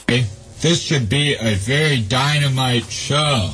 This should be a very dynamite show.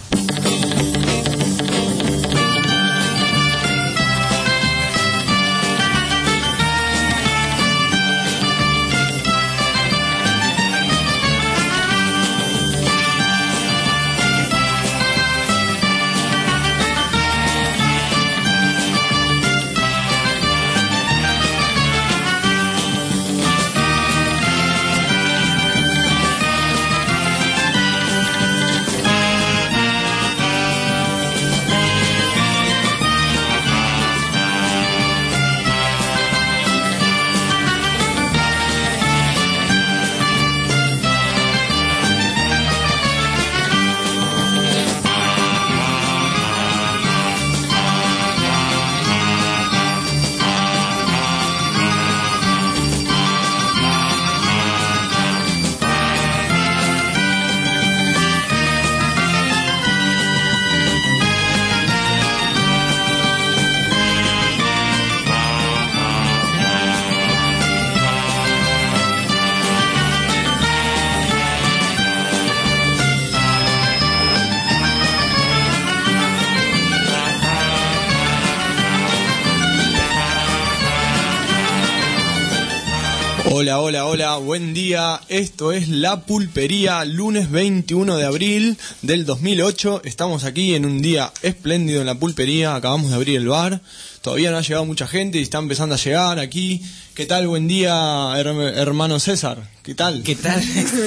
Hola, buen día. Esto es La Pulpería, lunes 21 de abril del 2008. Estamos aquí en un día espléndido en La Pulpería. Acabamos de abrir el bar. Todavía no ha llegado mucha gente y está empezando a llegar aquí. ¿Qué tal? Buen día, hermano César. ¿Qué tal? ¿Qué tal?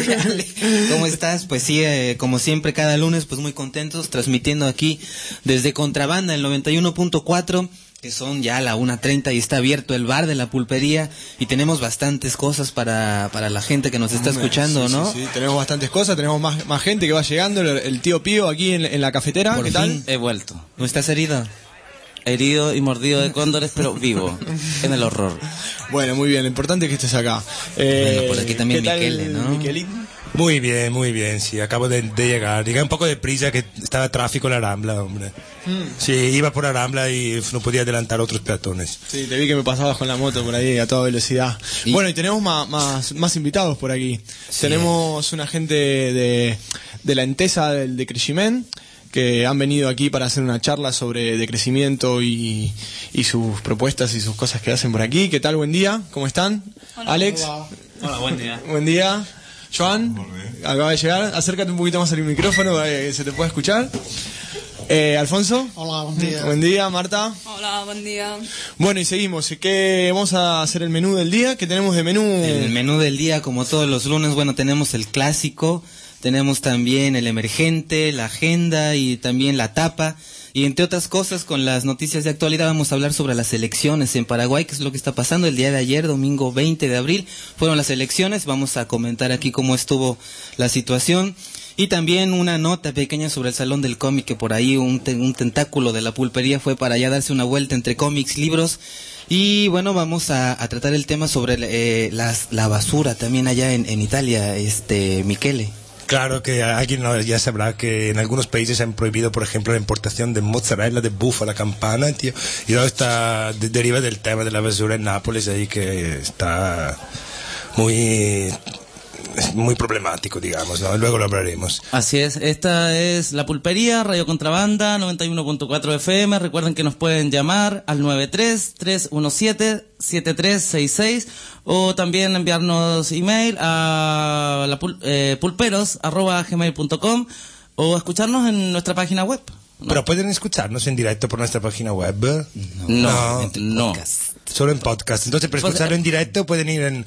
¿Cómo estás? Pues sí, como siempre, cada lunes, pues muy contentos, transmitiendo aquí desde Contrabanda, el 91.4. que son ya la 1:30 y está abierto el bar de La Pulpería y tenemos bastantes cosas para la gente que nos está escuchando, sí, ¿no? Sí, tenemos bastantes cosas, tenemos más gente que va llegando, el tío Pío aquí en la cafetera. Por ¿Qué fin tal? he vuelto. ¿No estás herido? Herido y mordido de cóndores, pero vivo, en el horror. Bueno, muy bien, lo importante es que estés acá. Bueno, por aquí también ¿qué tal, Michele, ¿no? Miquelín? Muy bien, sí, acabo de llegar. Llegué un poco deprisa, que estaba tráfico en la Rambla, hombre. Sí, iba por la Rambla y no podía adelantar a otros peatones. Sí, te vi que me pasabas con la moto por ahí a toda velocidad. Bueno, y tenemos más invitados por aquí. Sí. Tenemos una gente de la Entesa del decrecimiento, que han venido aquí para hacer una charla sobre decrecimiento y sus propuestas y sus cosas que hacen por aquí. ¿Qué tal? Buen día, ¿cómo están? Hola. Alex. Hola, buen día. Buen día. Joan, acaba de llegar. Acércate un poquito más al micrófono para que se te pueda escuchar. Alfonso. Hola, buen día. Buen día, Marta. Hola, buen día. Bueno, y seguimos. ¿Qué vamos a hacer el menú del día? ¿Qué tenemos de menú? El menú del día, como todos los lunes, bueno, tenemos el clásico, tenemos también el emergente, la agenda y también la tapa. Y entre otras cosas, con las noticias de actualidad vamos a hablar sobre las elecciones en Paraguay, que es lo que está pasando el día de ayer, domingo 20 de abril. Fueron las elecciones, vamos a comentar aquí cómo estuvo la situación. Y también una nota pequeña sobre el Salón del Cómic, que por ahí un tentáculo de La Pulpería fue para allá darse una vuelta entre cómics, libros. Y bueno, vamos a tratar el tema sobre la basura también allá en Italia, Michele. Claro que alguien ya sabrá que en algunos países han prohibido, por ejemplo, la importación de mozzarella de búfala campana, tío. Y todo está deriva del tema de la basura en Nápoles, ahí que está muy problemático, digamos, ¿no? Luego lo hablaremos. Así es, esta es La Pulpería, Radio Contrabanda, 91.4 FM. Recuerden que nos pueden llamar al 93-317-7366 o también enviarnos email a pulperos@gmail.com o escucharnos en nuestra página web, ¿no? Pero pueden escucharnos en directo por nuestra página web. No. Solo en podcast. Entonces, para escucharlo en directo pueden ir en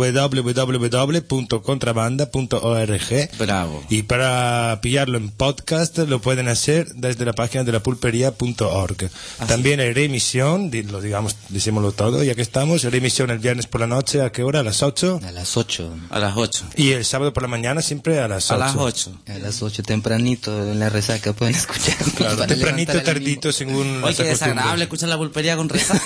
www.contrabanda.org. Bravo. Y para pillarlo en podcast lo pueden hacer desde la página de lapulpería.org. También hay reemisión, decímoslo todo, ya que estamos, reemisión el viernes por la noche, ¿a qué hora? ¿A las 8? A las 8. A las 8. Y el sábado por la mañana siempre a las 8. A las 8. A las 8 tempranito en la resaca pueden escuchar. Claro, tempranito, tardito, según... Oye, qué desagradable escuchar La Pulpería con resaca.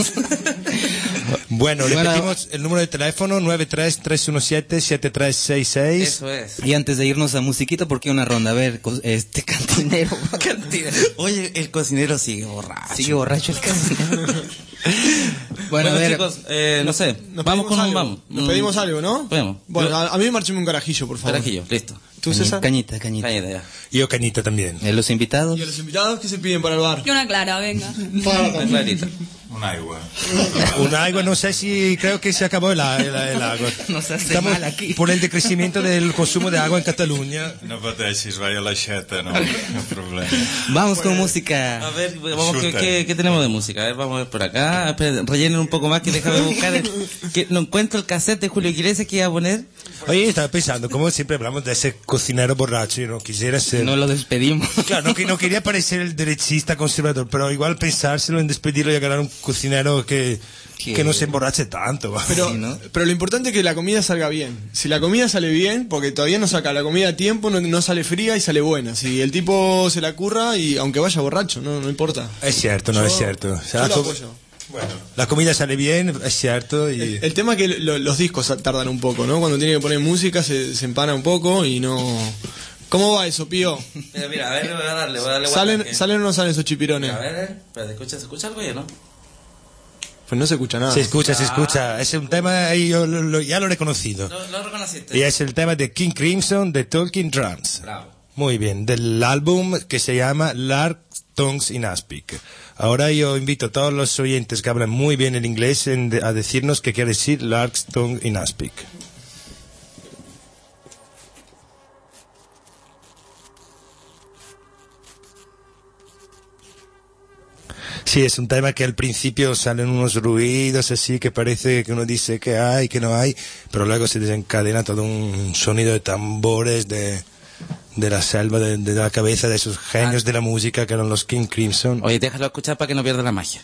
Bueno, repetimos el número de teléfono 93-317-7366. Eso es. Y antes de irnos a musiquita, ¿por qué una ronda? A ver, cantinero. Oye, el cocinero sigue borracho. Sigue borracho el cocinero. Bueno, a ver, chicos, no sé. Nos Vamos pedimos con un algo. vamos. Nos pedimos algo, ¿no? Podemos. Bueno, Yo- a mí márcheme un carajillo, por favor. Carajillo, listo. ¿Tú, César? cañita. Cállate ya. Y yo cañita también. Los invitados. ¿Y a los invitados qué se piden para el bar? Y una clara, venga. Clarita. Un agua. Un agua, no sé si creo que se acabó el agua. Nos hace Estamos mal aquí. por el decrecimiento del consumo de agua en Cataluña. No pateixis, vaya la xeta, no, no hay problema. Vamos con música. A ver, vamos, Chuta. ¿qué tenemos de música? A ver, vamos a ver por acá. Espera, rellenen un poco más que déjame buscar. Que no encuentro el cassette de Julio Iglesias que iba a poner. Oye, estaba pensando, como siempre hablamos de ese cocinero borracho, yo no quisiera ser... No lo despedimos. Claro, no quería parecer el derechista conservador, pero igual pensárselo en despedirlo y agarrar un cocinero que no se emborrache tanto. Pero, Sí, ¿no? pero lo importante es que la comida salga bien. Si la comida sale bien, porque todavía no saca la comida a tiempo, no sale fría y sale buena. Si el tipo se la curra y aunque vaya borracho, no importa. Es cierto, no es cierto. O sea, Yo lo la apoyo. bueno, la comida sale bien, es cierto. Y... El tema es que los discos tardan un poco, ¿no? Cuando tiene que poner música se empana un poco y no... ¿Cómo va eso, Pío? Mira, a ver, voy a darle ¿Salen o no salen esos chipirones? A ver, espera, ¿se escucha algo ya, no? Pues no se escucha nada. Se escucha. Es un tema, y yo ya lo he reconocido. Lo reconociste. Y es el tema de King Crimson de Talking Drums. Bravo. Muy bien, del álbum que se llama Lark Tongues in Aspic. Ahora yo invito a todos los oyentes que hablan muy bien el inglés a decirnos qué quiere decir Lark's Tongue in Aspic. Sí, es un tema que al principio salen unos ruidos así que parece que uno dice que hay, que no hay, pero luego se desencadena todo un sonido de tambores de la selva, de la cabeza de esos genios de la música que eran los King Crimson. Oye, déjalo escuchar para que no pierda la magia.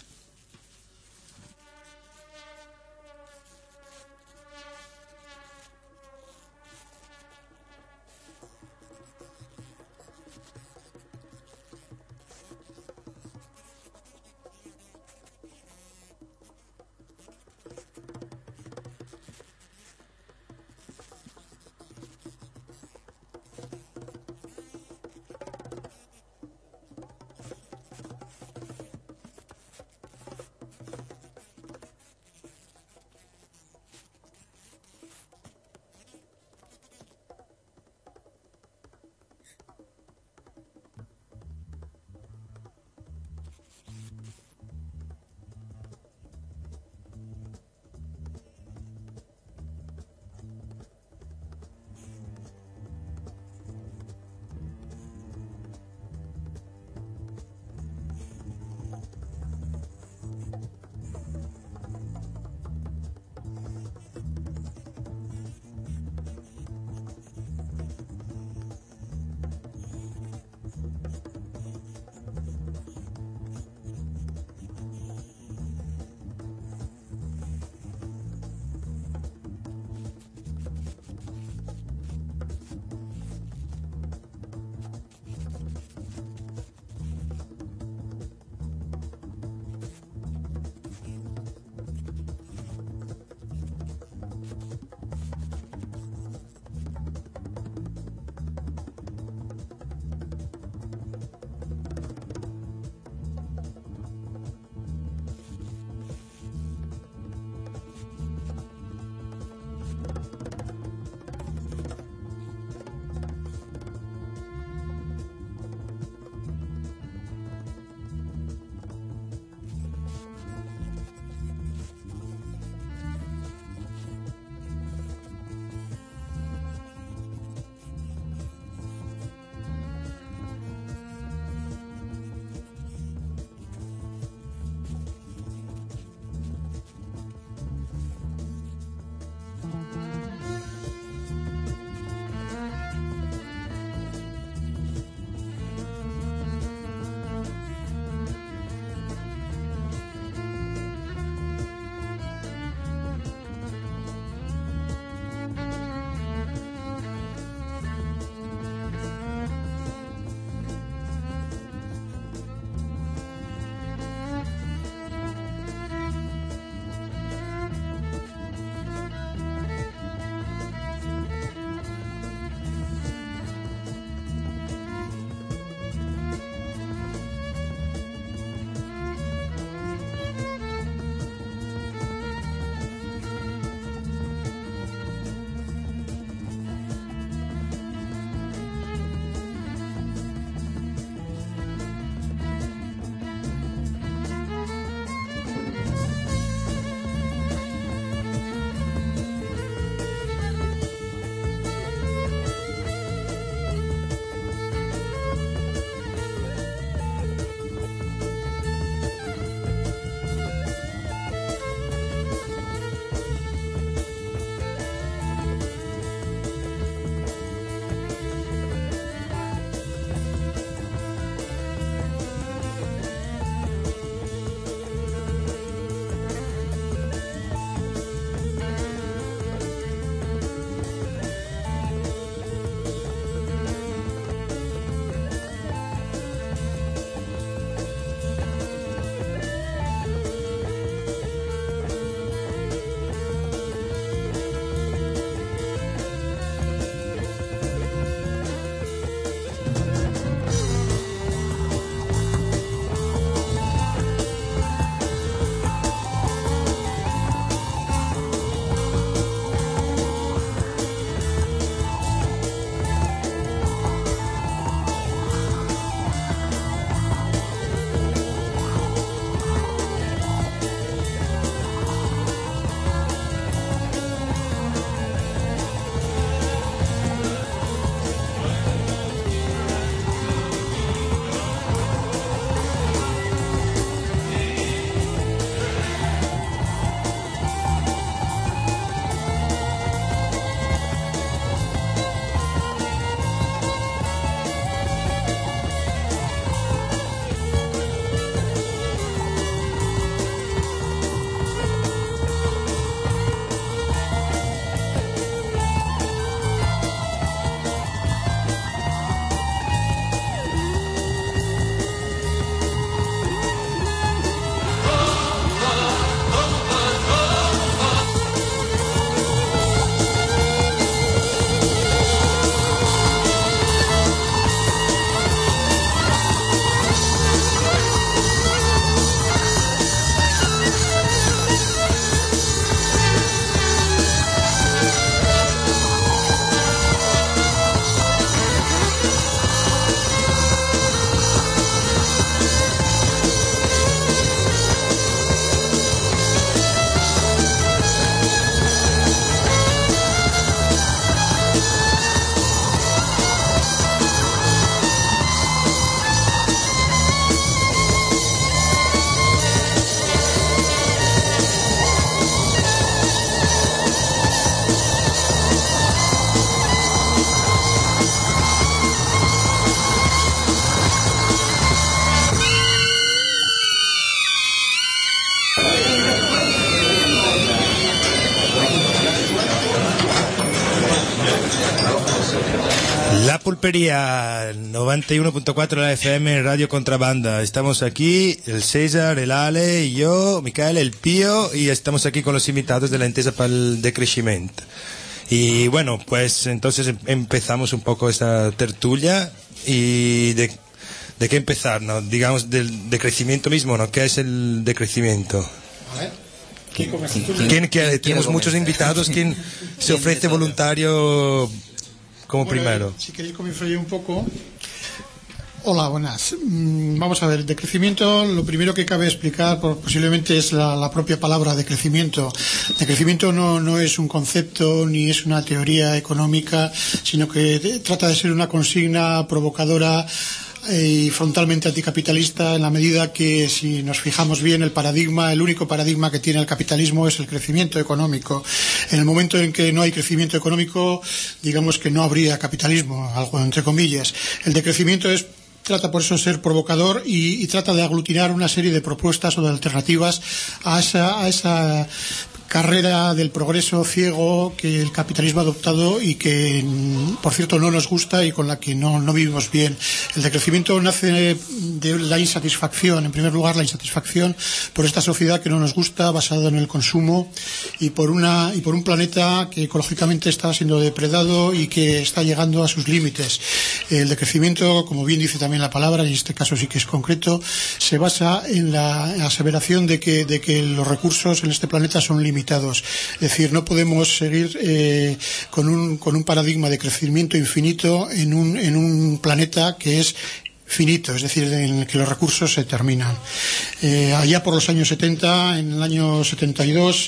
Pulpería 91.4 la FM, Radio Contrabanda. Estamos aquí, el César, el Ale y yo, Micael, el Pío, y estamos aquí con los invitados de la Entesa para el Decrecimiento. Y bueno, pues entonces empezamos un poco esta tertulia y de qué empezar, ¿no? Digamos del decrecimiento mismo, ¿no? ¿Qué es el decrecimiento? A ver, ¿Quién quiere? Tenemos muchos invitados. ¿Quién se ofrece voluntario como primero? Si queréis comienzo yo un poco. Hola, buenas. Vamos a ver, el decrecimiento, lo primero que cabe explicar posiblemente es la propia palabra decrecimiento. Decrecimiento no es un concepto ni es una teoría económica, sino que trata de ser una consigna provocadora y frontalmente anticapitalista, en la medida que, si nos fijamos bien, el único paradigma que tiene el capitalismo es el crecimiento económico. En el momento en que no hay crecimiento económico, digamos que no habría capitalismo, algo entre comillas. El decrecimiento trata por eso de ser provocador y trata de aglutinar una serie de propuestas o de alternativas a esa carrera del progreso ciego que el capitalismo ha adoptado y que, por cierto, no nos gusta y con la que no vivimos bien. El decrecimiento nace de la insatisfacción, en primer lugar la insatisfacción por esta sociedad que no nos gusta, basada en el consumo, y por un planeta que ecológicamente está siendo depredado y que está llegando a sus límites. El decrecimiento, como bien dice también la palabra, y en este caso sí que es concreto, se basa en la aseveración de que los recursos en este planeta son limitados. Es decir, no podemos seguir con un paradigma de crecimiento infinito en un planeta que es finito, es decir, en el que los recursos se terminan. Allá por los años 70, en el año 72,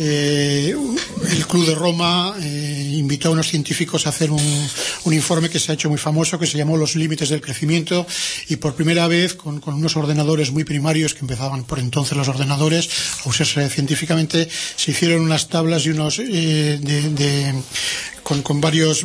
el Club de Roma invitó a unos científicos a hacer un informe que se ha hecho muy famoso, que se llamó Los límites del crecimiento, y por primera vez, con unos ordenadores muy primarios, que empezaban por entonces los ordenadores a usarse científicamente, se hicieron unas tablas y unos con varios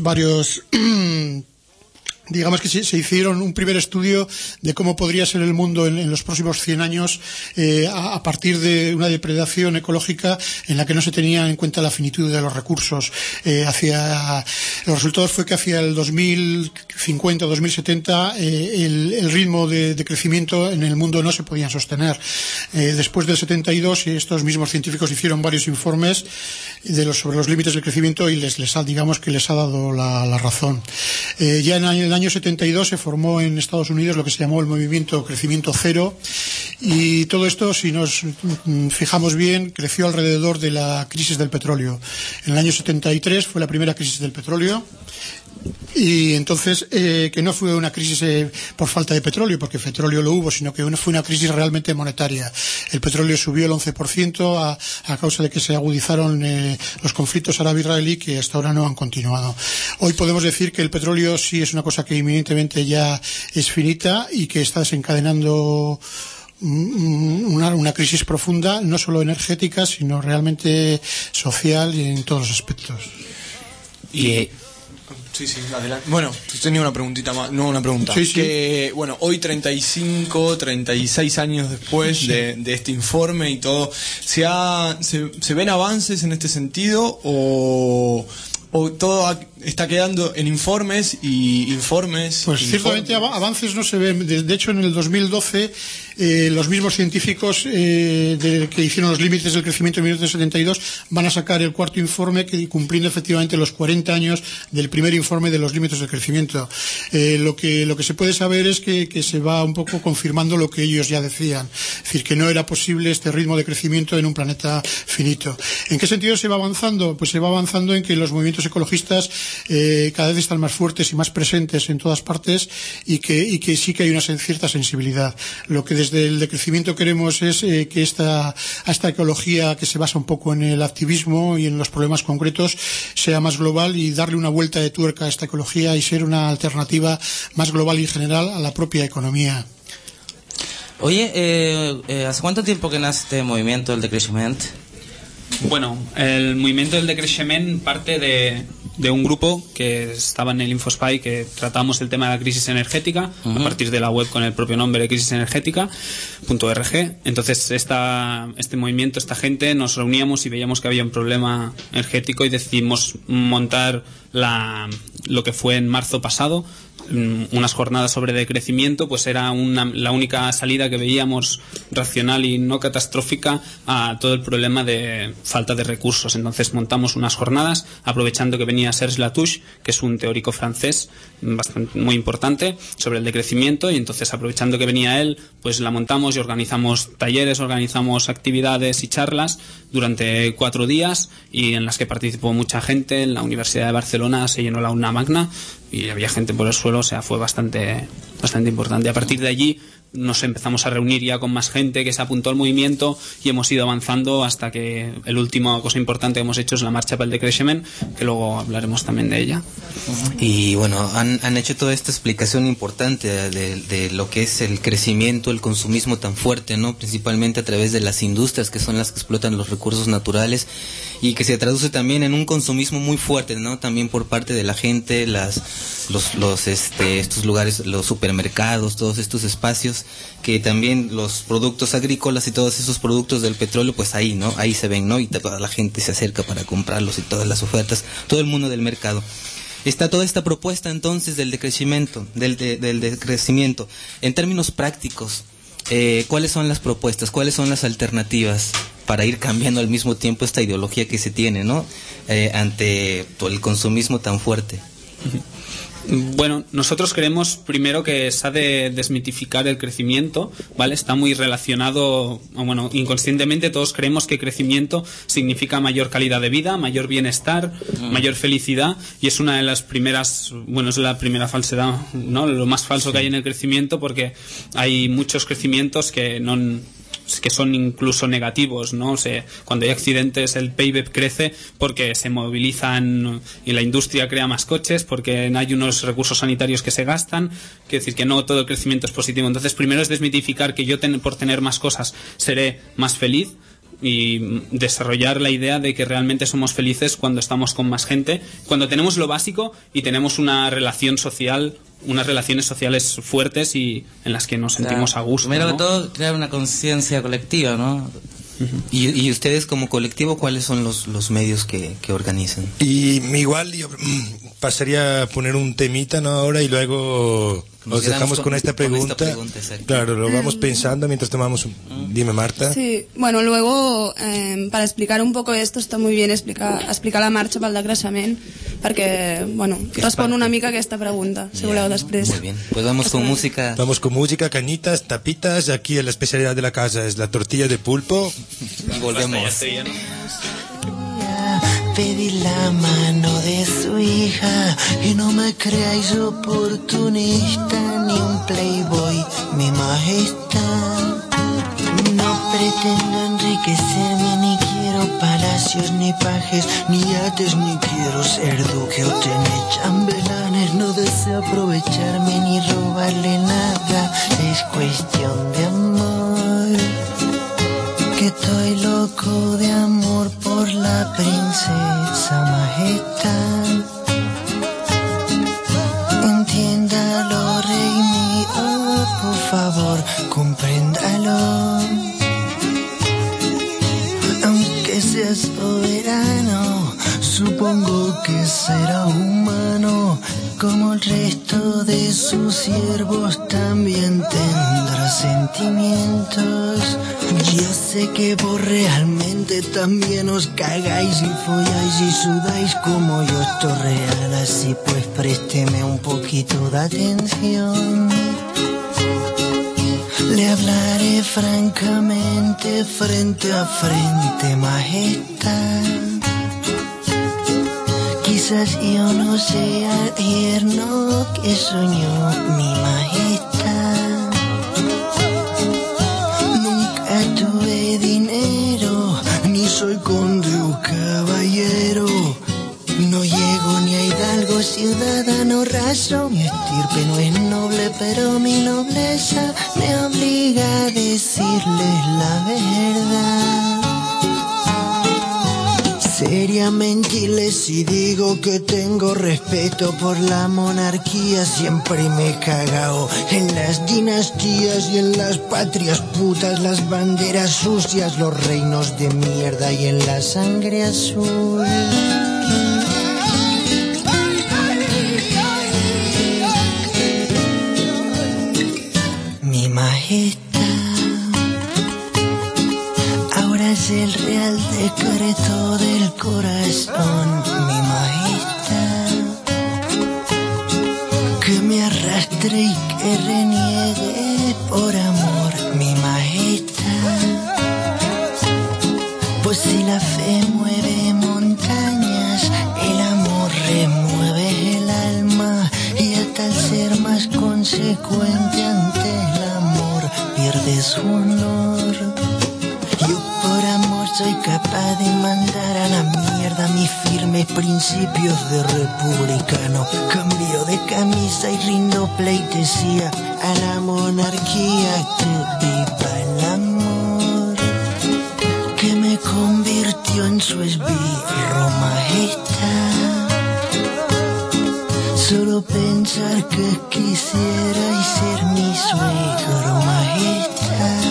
digamos que se hicieron un primer estudio de cómo podría ser el mundo en los próximos 100 años a partir de una depredación ecológica en la que no se tenía en cuenta la finitud de los recursos. Los resultados fue que hacia el 2050 o 2070 el ritmo de crecimiento en el mundo no se podía sostener. Después del 72, estos mismos científicos hicieron varios informes sobre los límites del crecimiento y les ha dado la razón. Ya en el año 72 se formó en Estados Unidos lo que se llamó el movimiento Crecimiento Cero, y todo esto, si nos fijamos bien, creció alrededor de la crisis del petróleo. En el año 73 fue la primera crisis del petróleo. Y entonces, que no fue una crisis por falta de petróleo, porque petróleo lo hubo, sino que fue una crisis realmente monetaria. El petróleo subió el 11% a causa de que se agudizaron los conflictos árabe-israelí, que hasta ahora no han continuado. Hoy podemos decir que el petróleo sí es una cosa que inminentemente ya es finita y que está desencadenando una crisis profunda, no solo energética, sino realmente social y en todos los aspectos. Sí, adelante. Bueno, tenía una preguntita más, no una pregunta. Sí. Que, bueno, hoy 36 años después de este informe y todo, ¿se ven avances en este sentido o todo está quedando en informes y informes? Pues ciertamente avances no se ven. De hecho, en el 2012 los mismos científicos que hicieron los límites del crecimiento en 1972 van a sacar el cuarto informe, que cumpliendo efectivamente los 40 años del primer informe de los límites del crecimiento. Lo que se puede saber es que se va un poco confirmando lo que ellos ya decían, es decir, que no era posible este ritmo de crecimiento en un planeta finito. ¿En qué sentido se va avanzando? Pues se va avanzando en que los movimientos ecologistas cada vez están más fuertes y más presentes en todas partes, y que sí que hay una cierta sensibilidad. Lo que desde el decrecimiento queremos es que esta ecología, que se basa un poco en el activismo y en los problemas concretos, sea más global y darle una vuelta de tuerca a esta ecología y ser una alternativa más global y general a la propia economía. Oye, ¿hace cuánto tiempo que nace este movimiento del decrecimiento? Bueno, el movimiento del decrecimiento parte de un grupo que estaba en el InfoSpy, que tratamos el tema de la crisis energética a partir de la web con el propio nombre de crisisenergética.org. Entonces este movimiento, esta gente, nos reuníamos y veíamos que había un problema energético y decidimos montar lo que fue en marzo pasado, unas jornadas sobre decrecimiento, pues era la única salida que veíamos racional y no catastrófica a todo el problema de falta de recursos. Entonces montamos unas jornadas aprovechando que venía Serge Latouche, que es un teórico francés muy importante sobre el decrecimiento, y entonces aprovechando que venía él, pues la montamos y organizamos talleres, organizamos actividades y charlas durante 4 días, y en las que participó mucha gente. En la Universidad de Barcelona se llenó la aula magna y había gente por el suelo, o sea, fue bastante importante. A partir de allí nos empezamos a reunir ya con más gente que se apuntó al movimiento, y hemos ido avanzando hasta que el último cosa importante que hemos hecho es la marcha pel decreixement, que luego hablaremos también de ella. Y bueno, han hecho toda esta explicación importante de lo que es el crecimiento, el consumismo tan fuerte, ¿no? Principalmente a través de las industrias, que son las que explotan los recursos naturales, y que se traduce también en un consumismo muy fuerte, ¿no? También por parte de la gente, estos lugares, los supermercados, todos estos espacios, que también los productos agrícolas y todos esos productos del petróleo, pues ahí, ¿no? Ahí se ven, ¿no? Y toda la gente se acerca para comprarlos, y todas las ofertas, todo el mundo del mercado. Está toda esta propuesta entonces del decrecimiento, del decrecimiento. En términos prácticos, ¿cuáles son las propuestas? ¿Cuáles son las alternativas para ir cambiando al mismo tiempo esta ideología que se tiene, ¿no? Ante todo el consumismo tan fuerte. Bueno, nosotros creemos primero que se ha de desmitificar el crecimiento, ¿vale? Está muy relacionado, bueno, inconscientemente todos creemos que crecimiento significa mayor calidad de vida, mayor bienestar, mayor felicidad, y es una de las primeras, bueno, es la primera falsedad, ¿no? Lo más falso que hay en el crecimiento, porque hay muchos crecimientos que son incluso negativos, ¿no? O sea, cuando hay accidentes el PIB crece porque se movilizan y la industria crea más coches, porque hay unos recursos sanitarios que se gastan. Quiere decir que no todo el crecimiento es positivo. Entonces, primero es desmitificar que yo por tener más cosas seré más feliz, y desarrollar la idea de que realmente somos felices cuando estamos con más gente, cuando tenemos lo básico y tenemos una relación social, unas relaciones sociales fuertes y en las que nos sentimos a gusto, primero, ¿no? que todo, crear una conciencia colectiva, ¿no? Y ustedes como colectivo, ¿cuáles son los medios que organizan? Y igual yo pasaría a poner un temita, ¿no? Ahora, y luego os dejamos con esta pregunta. Claro, lo vamos pensando mientras tomamos Dime, Marta. Sí, bueno, luego para explicar un poco esto está muy bien explicar la marxa pel decreixement, perquè, bueno, respon una mica a aquesta pregunta, si voleu després. Muy bien, pues vamos con música. Vamos con música, cañitas, tapitas. Aquí la especialidad de la casa es la tortilla de pulpo. Y volvemos. Pedí la mano de su hija y no me creáis oportunista ni un playboy, mi majestad. No pretendo enriquecerme, ni quiero palacios, ni pajes, ni yates, ni quiero ser duque o tener chambelanes. No deseo aprovecharme ni robarle nada, es cuestión de amor. Que estoy loco de amor por la princesa majestad. Entiéndalo, rey mío, por favor, compréndalo. Aunque sea soberano, supongo que será humano. Como el resto de sus siervos también tendrá sentimientos. Yo sé que vos realmente también os cagáis y folláis y sudáis como yo, esto es real, así pues présteme un poquito de atención. Le hablaré francamente, frente a frente, majestad. Quizás yo no sea el yerno que soñó mi majestad. Nunca tuve dinero, ni soy conde o caballero. No llego ni a hidalgo, ciudadano raso. Mi estirpe no es noble, pero mi nobleza me obliga a decirles la verdad. Sería mentirles si digo que tengo respeto por la monarquía. Siempre me he cagao en las dinastías y en las patrias putas, las banderas sucias, los reinos de mierda y en la sangre azul. secreto del corazón, mi majestad. Que me arrastre y que reniegue por amor, mi majestad. Pues si la fe mueve montañas, el amor remueve el alma, y hasta el ser más consecuente ante el amor pierde su honor. Yo por amor soy capaz de mandar a la mierda mis firmes principios de republicano. Cambio de camisa y rindo pleitesía a la monarquía. Que viva el amor, que me convirtió en su esbirro, majestad. Solo pensar que quisierais ser mi suegro, majestad.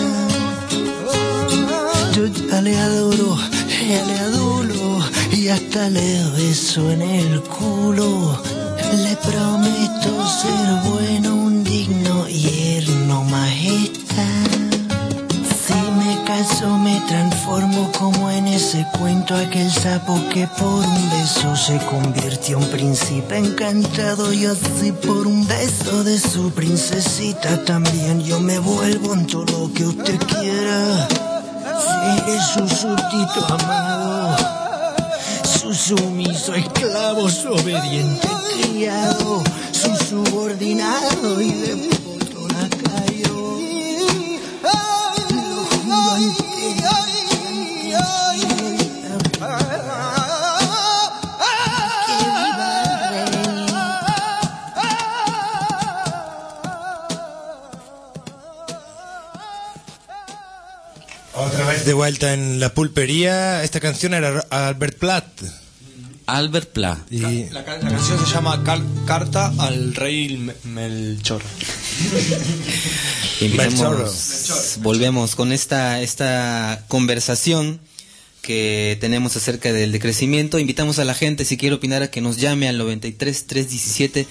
Yo ya le adoro, ya le adoro, y hasta le beso en el culo. Le prometo ser bueno, un digno yerno, majestad. Si me caso me transformo como en ese cuento, aquel sapo que por un beso se convirtió en príncipe encantado, y así por un beso de su princesita también yo me vuelvo en todo lo que usted quiera. Seré su súbdito amado, su sumiso esclavo, su obediente criado, su subordinado y de puto lacayo. Lo juro ante Otra vez de vuelta en la pulpería. Esta canción era Albert Platt. Albert Pla. Y La canción se llama Carta al Rey Melchor. Volvemos con esta conversación que tenemos acerca del decrecimiento. Invitamos a la gente, si quiere opinar, a que nos llame al 93 317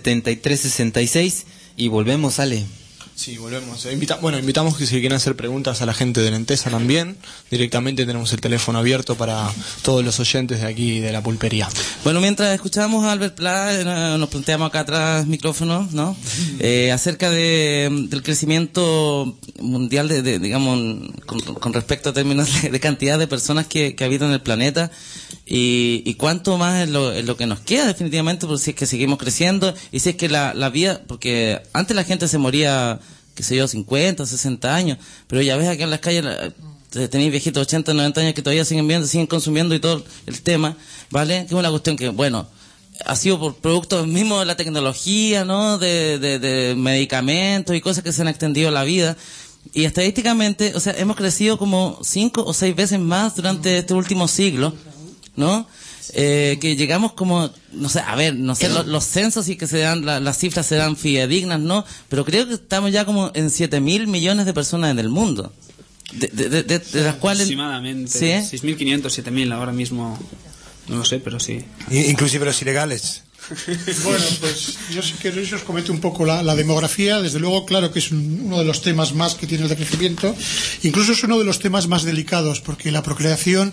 7366 y volvemos, Ale. Sí, volvemos. Invitamos que si quieren hacer preguntas a la gente de Entesa también, directamente tenemos el teléfono abierto para todos los oyentes de aquí de la pulpería. Bueno, mientras escuchamos a Albert Pla, nos planteamos acá atrás micrófonos, ¿no? Acerca del crecimiento mundial, digamos, con respecto a términos de cantidad de personas que habitan el planeta, y cuánto más es lo que nos queda definitivamente, por si es que seguimos creciendo, y si es que la vida, porque antes la gente se moría, qué sé yo, 50, 60 años, pero ya ves aquí en las calles tenéis viejitos 80, 90 años que todavía siguen viendo, siguen consumiendo y todo el tema, ¿vale? Que es una cuestión que, bueno, ha sido por productos mismos de la tecnología, ¿no? De medicamentos y cosas que se han extendido a la vida. Y estadísticamente, o sea, hemos crecido como 5 o 6 veces más durante este último siglo, ¿no? Que llegamos como, no sé, a ver, no sé, los censos y que se dan, las cifras se dan fidedignas, ¿no? Pero creo que estamos ya como en 7.000 millones de personas en el mundo. De las cuales... Aproximadamente. ¿Sí? 6.500, 7.000 ahora mismo. No lo sé, pero sí. inclusive los ilegales. Bueno, pues yo sí que os comento un poco la demografía. Desde luego, claro que es uno de los temas más que tiene el decrecimiento. Incluso es uno de los temas más delicados, porque la procreación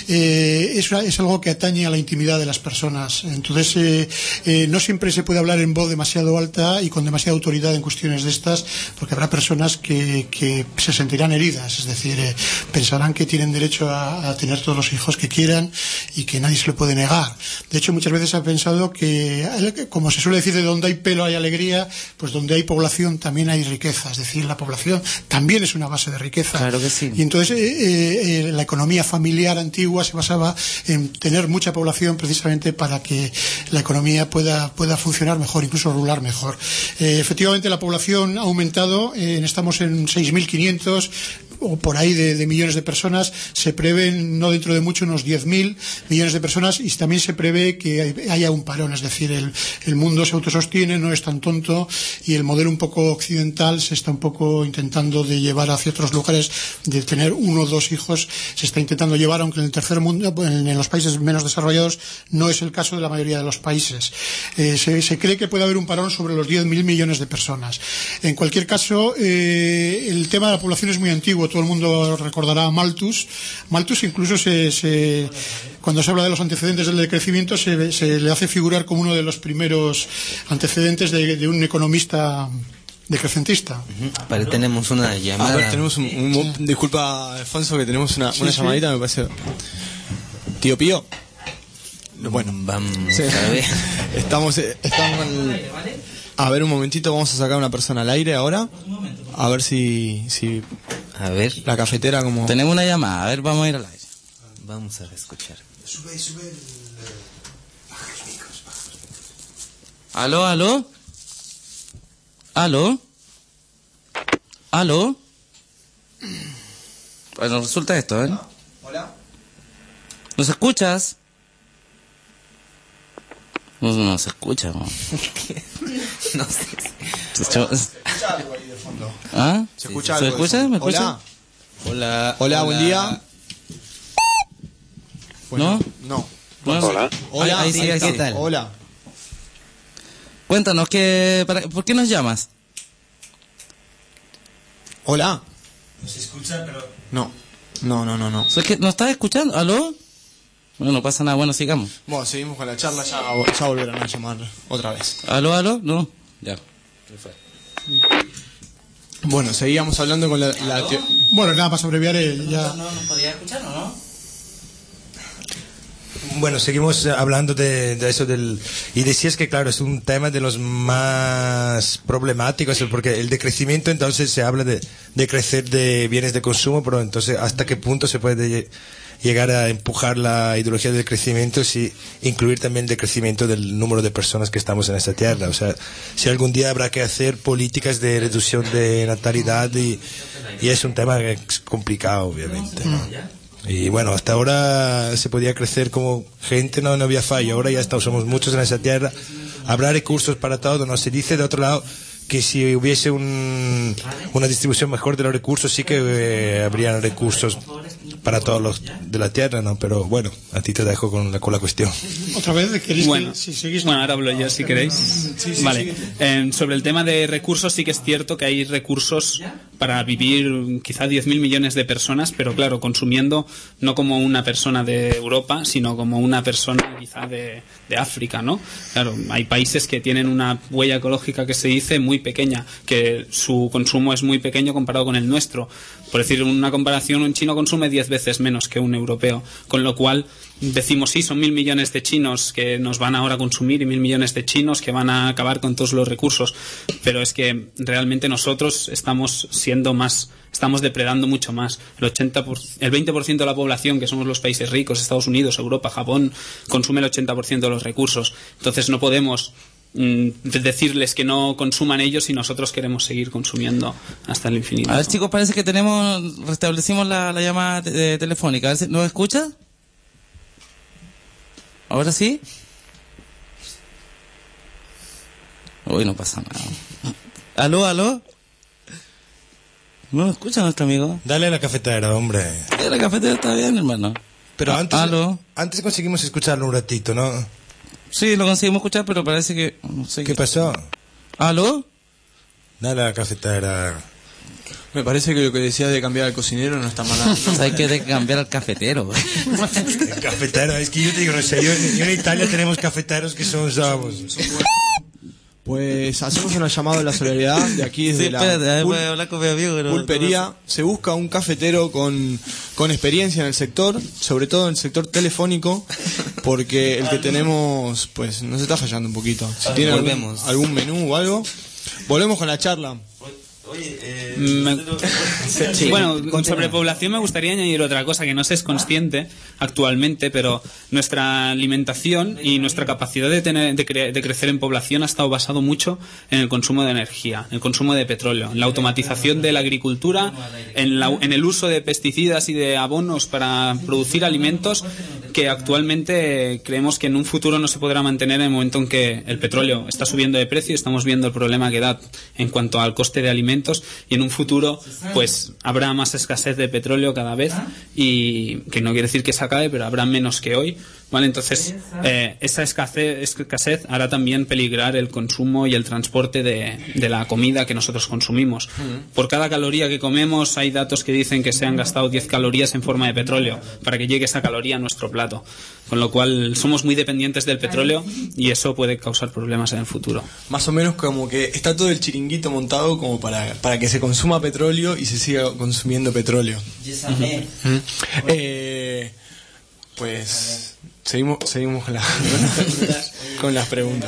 es algo que atañe a la intimidad de las personas. Entonces, no siempre se puede hablar en voz demasiado alta y con demasiada autoridad en cuestiones de estas, porque habrá personas que se sentirán heridas, es decir, pensarán que tienen derecho a tener todos los hijos que quieran y que nadie se lo puede negar. De hecho, muchas veces se ha pensado que, como se suele decir, de donde hay pelo hay alegría, pues donde hay población también hay riqueza. Es decir, la población también es una base de riqueza. Claro que sí. Y entonces la economía familiar antigua se basaba en tener mucha población precisamente para que la economía pueda funcionar mejor, incluso rular mejor. Efectivamente, la población ha aumentado. Estamos en 6.500 o por ahí de millones de personas. Se prevén, no dentro de mucho, unos 10.000 millones de personas, y también se prevé que haya un parón, es decir, el mundo se autosostiene, no es tan tonto, y el modelo un poco occidental se está un poco intentando de llevar hacia otros lugares, de tener 1 o 2 hijos, se está intentando llevar, aunque en el tercer mundo, en los países menos desarrollados, no es el caso de la mayoría de los países. Se cree que puede haber un parón sobre los 10.000 millones de personas. En cualquier caso, el tema de la población es muy antiguo. todo el mundo recordará a Malthus. Malthus incluso cuando se habla de los antecedentes del decrecimiento se le hace figurar como uno de los primeros antecedentes de un economista decrecentista. Vale, tenemos una llamada. A ver, tenemos disculpa, Alfonso, que tenemos una llamadita, me parece. Tío Pío. Bueno, vamos sí. A ver. Estamos a ver, un momentito, vamos a sacar a una persona al aire ahora. A ver si a ver, la cafetera como... Tenemos una llamada, a ver, vamos a ir al aire. Vamos a escuchar. Sube los micros. ¿Aló? Bueno, resulta esto, ¿eh? Hola. ¿Nos escuchas? No se escucha, ¿no? No sé. Se escucha algo ahí de fondo. ¿Ah? ¿Se escucha ¿Se algo? escucha? ¿Me escucha? Hola, buen día. Bueno, ¿No? No. Hola. Ahí sí, ¿qué tal? Hola. Cuéntanos, ¿por qué nos llamas? Hola. Se escucha, pero... No. ¿Es que nos estás escuchando? ¿Aló? Bueno, no pasa nada, bueno, sigamos. Bueno, seguimos con la charla, ya volverán a llamar otra vez. ¿Aló? No. Ya. Bueno, seguíamos hablando con la Bueno, nada más abreviar ya. ¿No nos podía escuchar o no? Bueno, seguimos hablando de eso y decías que claro, es un tema de los más problemáticos, porque el decrecimiento, entonces se habla de crecer de bienes de consumo, pero entonces hasta qué punto se puede llegar a empujar la ideología del crecimiento si incluir también el decrecimiento del número de personas que estamos en esta tierra. O sea, si algún día habrá que hacer políticas de reducción de natalidad y es un tema que es complicado, obviamente. Y bueno, hasta ahora se podía crecer como gente, no había fallo. Ahora ya somos muchos en esa tierra. Habrá recursos para todo. No se dice de otro lado que si hubiese una distribución mejor de los recursos, sí que habrían recursos para todos los de la tierra, ¿no? Pero bueno, a ti te dejo con la cuestión. Otra vez, ¿queréis bueno, si seguís? Bueno, ahora hablo yo, si queréis. Sí, vale. Sobre el tema de recursos, sí que es cierto que hay recursos para vivir quizá 10.000 millones de personas, pero claro, consumiendo no como una persona de Europa, sino como una persona quizá de África, ¿no? Claro, hay países que tienen una huella ecológica que se dice muy pequeña, que su consumo es muy pequeño comparado con el nuestro. Por decir una comparación, un chino consume 10 veces menos que un europeo, con lo cual decimos sí, son 1.000 millones de chinos que nos van ahora a consumir y 1.000 millones de chinos que van a acabar con todos los recursos, pero es que realmente nosotros estamos depredando mucho más. El 20% de la población, que somos los países ricos, Estados Unidos, Europa, Japón, consume el 80% de los recursos. Entonces no podemos decirles que no consuman ellos y nosotros queremos seguir consumiendo hasta el infinito. A ver, chicos, parece que restablecimos la llamada telefónica. A ver si nos escucha. ¿Ahora sí? Uy, no pasa nada. ¿Aló? ¿No escucha nuestro amigo? Dale a la cafetera, hombre. La cafetera está bien, hermano. Pero antes conseguimos escucharlo un ratito, ¿no? Sí, lo conseguimos escuchar, pero parece que... No sé ¿Qué pasó? ¿Aló? Dale a la cafetera. Me parece que lo que decías de cambiar al cocinero no está mal. Hay que cambiar al cafetero. El cafetero, es que yo te digo, no sé, yo en Italia tenemos cafeteros que son Pues hacemos una llamada de la solidaridad de aquí desde voy a hablar con mi amigo, pulpería. Se busca un cafetero con experiencia en el sector, sobre todo en el sector telefónico, porque el que tenemos pues nos está fallando un poquito. Si tiene algún menú o algo, volvemos con la charla. Bueno, con sobrepoblación me gustaría añadir otra cosa que no se es consciente actualmente, pero nuestra alimentación y nuestra capacidad de crecer en población ha estado basado mucho en el consumo de energía, en el consumo de petróleo, en la automatización de la agricultura, en el uso de pesticidas y de abonos para producir alimentos, que actualmente creemos que en un futuro no se podrá mantener en el momento en que el petróleo está subiendo de precio y estamos viendo el problema que da en cuanto al coste de alimentos, y en un futuro pues habrá más escasez de petróleo cada vez, y que no quiere decir que se acabe, pero habrá menos que hoy, ¿vale? Entonces, esa escasez hará también peligrar el consumo y el transporte de la comida que nosotros consumimos. Por cada caloría que comemos, hay datos que dicen que se han gastado 10 calorías en forma de petróleo para que llegue esa caloría a nuestro plato. Con lo cual, somos muy dependientes del petróleo y eso puede causar problemas en el futuro. Más o menos como que está todo el chiringuito montado como para que se consuma petróleo y se siga consumiendo petróleo. Pues seguimos con las preguntas.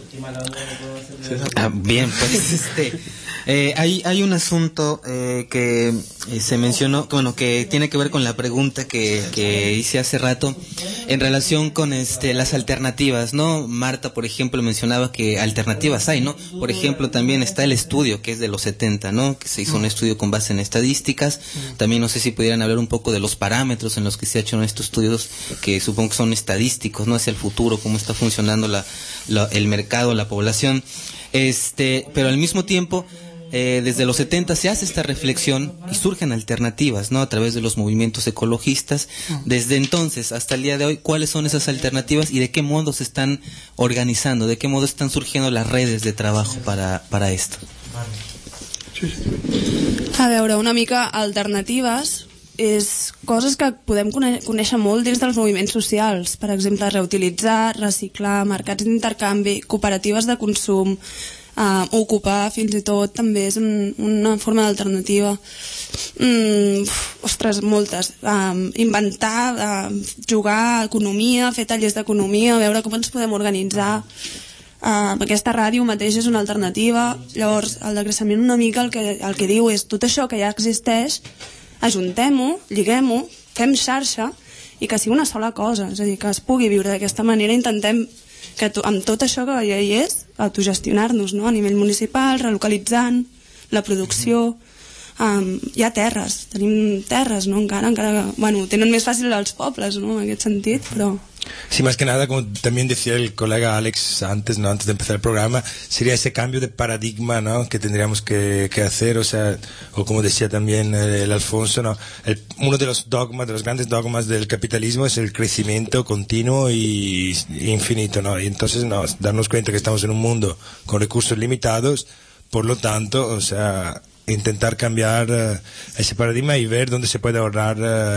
Bien, pues hay un asunto que se mencionó, bueno, que tiene que ver con la pregunta que hice hace rato en relación con las alternativas, ¿no? Marta, por ejemplo, mencionaba que alternativas hay, ¿no? Por ejemplo, también está el estudio que es de los 70, ¿no? Que se hizo un estudio con base en estadísticas. También no sé si pudieran hablar un poco de los parámetros en los que se ha hecho estos estudios, que supongo que son estadísticos, ¿no? Hacia el futuro, cómo está funcionando el mercado, la población. Pero al mismo tiempo, desde los 70 se hace esta reflexión y surgen alternativas, ¿no? A través de los movimientos ecologistas. Desde entonces hasta el día de hoy, ¿cuáles son esas alternativas y de qué modo se están organizando? ¿De qué modo están surgiendo las redes de trabajo para esto? A veure, una mica alternatives és coses que podem conèixer molt dins dels moviments socials, per exemple, reutilitzar, reciclar, mercats d'intercanvi, cooperatives de consum, ocupar fins i tot també és una forma d'alternativa. Ostres, moltes. Inventar, jugar, economia, fer tallers d'economia, veure com ens podem organitzar. Aquesta ràdio mateix és una alternativa. Llavors, el decreixement una mica el que diu és tot això que ja existeix, ajuntem-ho, lliguem-ho, fem xarxa i que sigui una sola cosa, és a dir, que es pugui viure d'aquesta manera. Intentem que amb tot això que ja hi és, autogestionar-nos, no? A nivell municipal, relocalitzant la producció. Hi ha terres, tenim terres, no? Encara que, bueno, tenen més fàcil els pobles, no? En aquest sentit, però... Sí, más que nada, como también decía el colega Alex antes, ¿no? Antes de empezar el programa, sería ese cambio de paradigma, ¿no? Que tendríamos que hacer, o sea, o como decía también el Alfonso, ¿no? Uno de los dogmas, de los grandes dogmas del capitalismo es el crecimiento continuo y infinito, ¿no? Y entonces, no, darnos cuenta que estamos en un mundo con recursos limitados, por lo tanto, o sea, intentar cambiar ese paradigma y ver dónde se puede ahorrar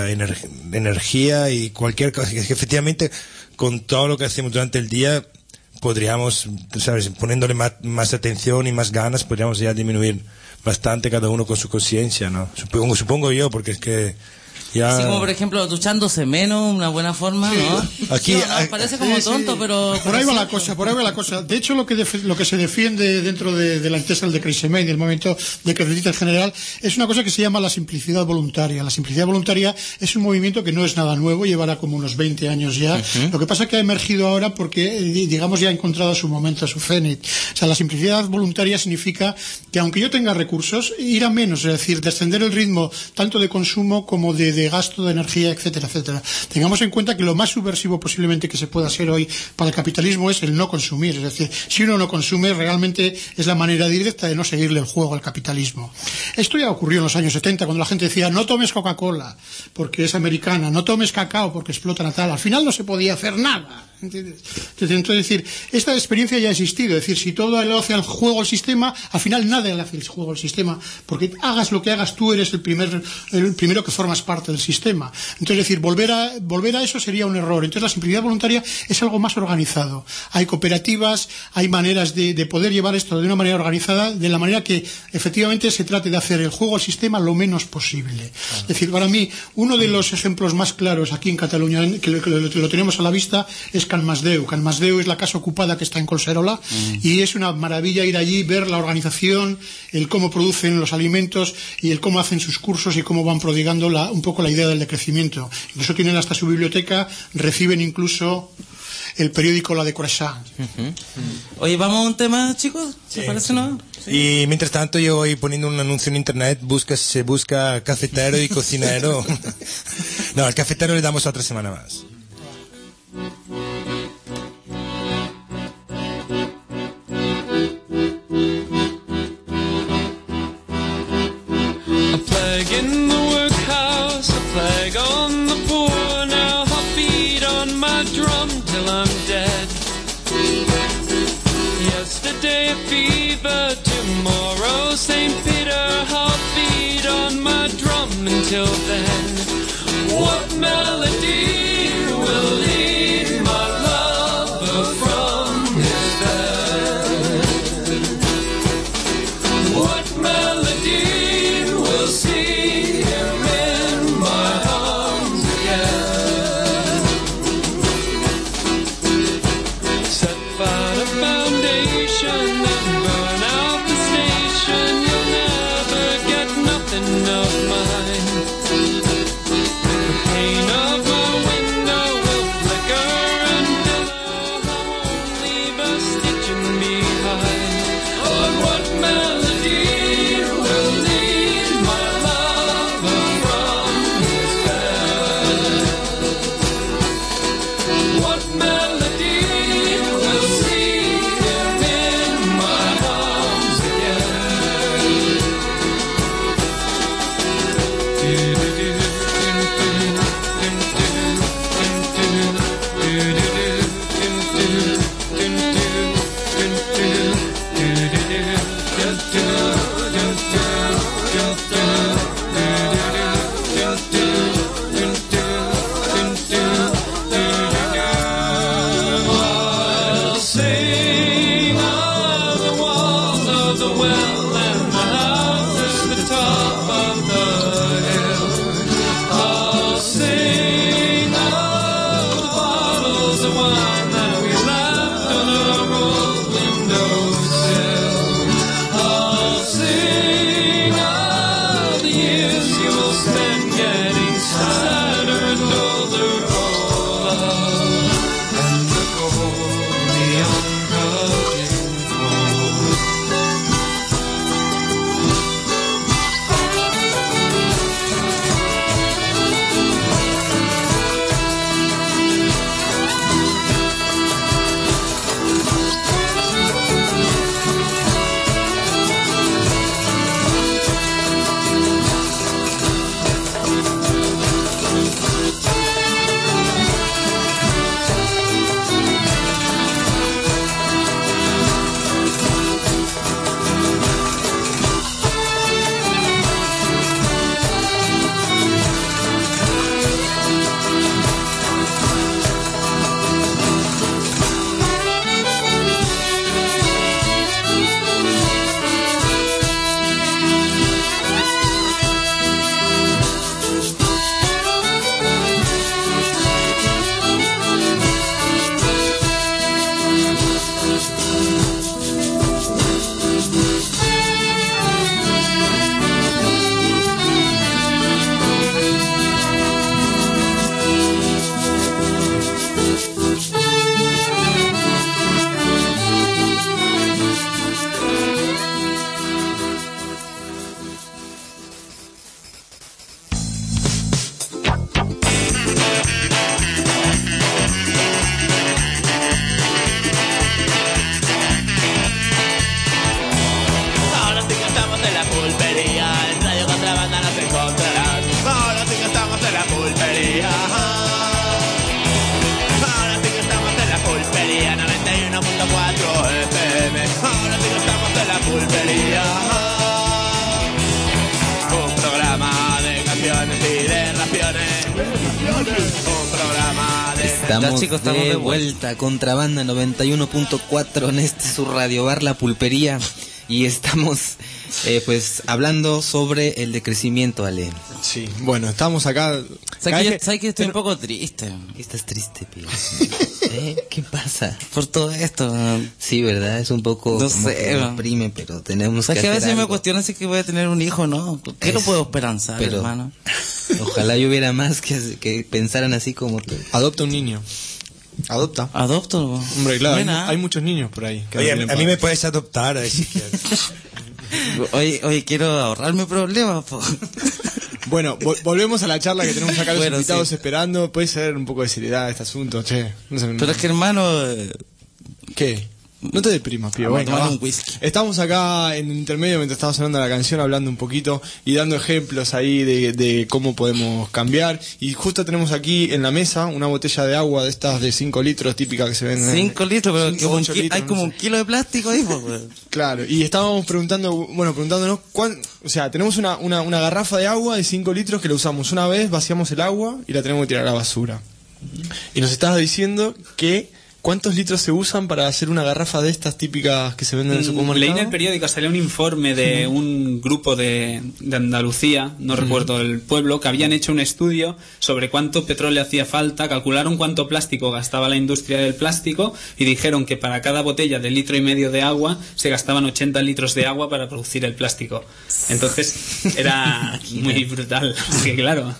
energía y cualquier cosa. Que efectivamente, con todo lo que hacemos durante el día, podríamos, ¿sabes? Poniéndole más atención y más ganas, podríamos ya disminuir bastante cada uno con su conciencia, ¿no? Supongo yo, porque es que ya... Así como, por ejemplo, duchándose menos, una buena forma, sí. ¿no? Aquí, no, parece como tonto, pero... Por ahí va la cosa, De hecho, lo que se defiende dentro de la empresa del decrecimiento y del movimiento de crecimiento en general es una cosa que se llama la simplicidad voluntaria. La simplicidad voluntaria es un movimiento que no es nada nuevo, llevará como unos 20 años ya. Lo que pasa es que ha emergido ahora porque, digamos, ya ha encontrado su momento, su cenit. O sea, la simplicidad voluntaria significa que aunque yo tenga recursos, ir a menos, es decir, descender el ritmo tanto de consumo como de gasto de energía, etcétera, etcétera. Tengamos en cuenta que lo más subversivo posiblemente que se pueda hacer hoy para el capitalismo es el no consumir. Es decir, si uno no consume, realmente es la manera directa de no seguirle el juego al capitalismo. Esto ya ocurrió en los años 70, cuando la gente decía, no tomes Coca-Cola porque es americana, no tomes cacao porque explota Natal. Al final no se podía hacer nada. ¿Entiendes? Entonces, decir, esta experiencia ya ha existido. Es decir, si todo le hace al juego al sistema, al final nada le hace el juego al sistema, porque hagas lo que hagas, tú eres el primero que formas parte del sistema. Entonces, decir, volver a eso sería un error. Entonces, la simplicidad voluntaria es algo más organizado. Hay cooperativas, hay maneras de poder llevar esto de una manera organizada, de la manera que efectivamente se trate de hacer el juego al sistema lo menos posible. Es decir, para mí, uno de los ejemplos más claros aquí en Cataluña, que lo tenemos a la vista, es Can Masdeu. Can Masdeu es la casa ocupada que está en Collserola y es una maravilla ir allí, ver la organización, el cómo producen los alimentos y el cómo hacen sus cursos y cómo van prodigando un poco la idea del decrecimiento. Incluso tienen hasta su biblioteca, reciben incluso el periódico La de Croissant. Oye, ¿vamos a un tema, chicos? ¿Te parece, no? Sí. Y mientras tanto yo voy poniendo un anuncio en internet, se busca cafetero y cocinero. No, al cafetero le damos otra semana más. A plague in the workhouse, a plague on the poor. Now heartbeat on my drum till I'm dead. Yesterday a fever, tomorrow St. Peter. I'll beat on my drum until then. What melody will lead my lover from his bed? What melody will see him in my arms again? Set by the foundation and burn out the station. You'll never get nothing of mine. The pane of my window will flicker and billow. I won't leave a stitching behind. Oh, what melody will lead my lover from his bed? What melody will see him in my arms again? I'll sing of the wall of the well and the house at the top of the hill. I'll sing of the bottles of wine that we left on our old windowsill. I'll sing of the years you'll spend getting sadder and older, oh love, and the cold neon curtain cold. Ahora sí que estamos en la pulpería, en Radio Contrabanda nos encontrarán. Ahora sí que estamos en la pulpería. Ahora sí que estamos en la pulpería, 91.4 FM. Ahora sí que estamos en la pulpería. Un programa de canciones y de raciones. Un programa de... Estamos, Chicos, estamos de de vuelta, Contrabanda 91.4 en este su radio bar La Pulpería, y estamos pues hablando sobre el decrecimiento, Ale. Sí, bueno, estamos acá. ¿Sabes que estoy un poco triste? Estás triste, Pío. ¿Qué pasa? Por todo esto. Sí, ¿verdad? Es un poco No como sé, que man. deprime, pero tenemos ¿Sabes que que a hacer veces me algo. cuestiono si que voy a tener un hijo, no? ¿Qué no Es- puedo esperanzar, pero- hermano? Ojalá yo hubiera más que pensaran así como tú. Adopta un niño. Adopta. Adopto. Hombre, claro, Buena. hay muchos niños por ahí. que no Oye, tienen a mí me padres. puedes adoptar si quieres. Oye, quiero ahorrarme problemas, po. Bueno, volvemos a la charla que tenemos acá los Bueno, invitados sí. esperando. Puede ser un poco de seriedad este asunto, che. No sé, Pero es que, hermano, ¿qué? No te deprimas, pibe. Vamos a Venga, tomar va. un whisky. Estamos acá en el intermedio mientras estaba sonando la canción, hablando un poquito y dando ejemplos ahí de cómo podemos cambiar. Y justo tenemos aquí en la mesa una botella de agua de estas de 5 litros típica que se venden. 5 litros, pero Cinco, 8 litros, hay no como sé. un kilo de plástico ahí, pues. Claro, y estábamos preguntándonos o sea, tenemos una garrafa de agua de 5 litros que la usamos una vez, vaciamos el agua y la tenemos que tirar a la basura. Y nos estabas diciendo que ¿cuántos litros se usan para hacer una garrafa de estas típicas que se venden en el supermercado? Leí en el periódico, salió un informe de un grupo de Andalucía, no recuerdo el pueblo, que habían hecho un estudio sobre cuánto petróleo hacía falta, calcularon cuánto plástico gastaba la industria del plástico y dijeron que para cada botella de 1,5 litros de agua se gastaban 80 litros de agua para producir el plástico. Entonces era muy brutal, porque claro,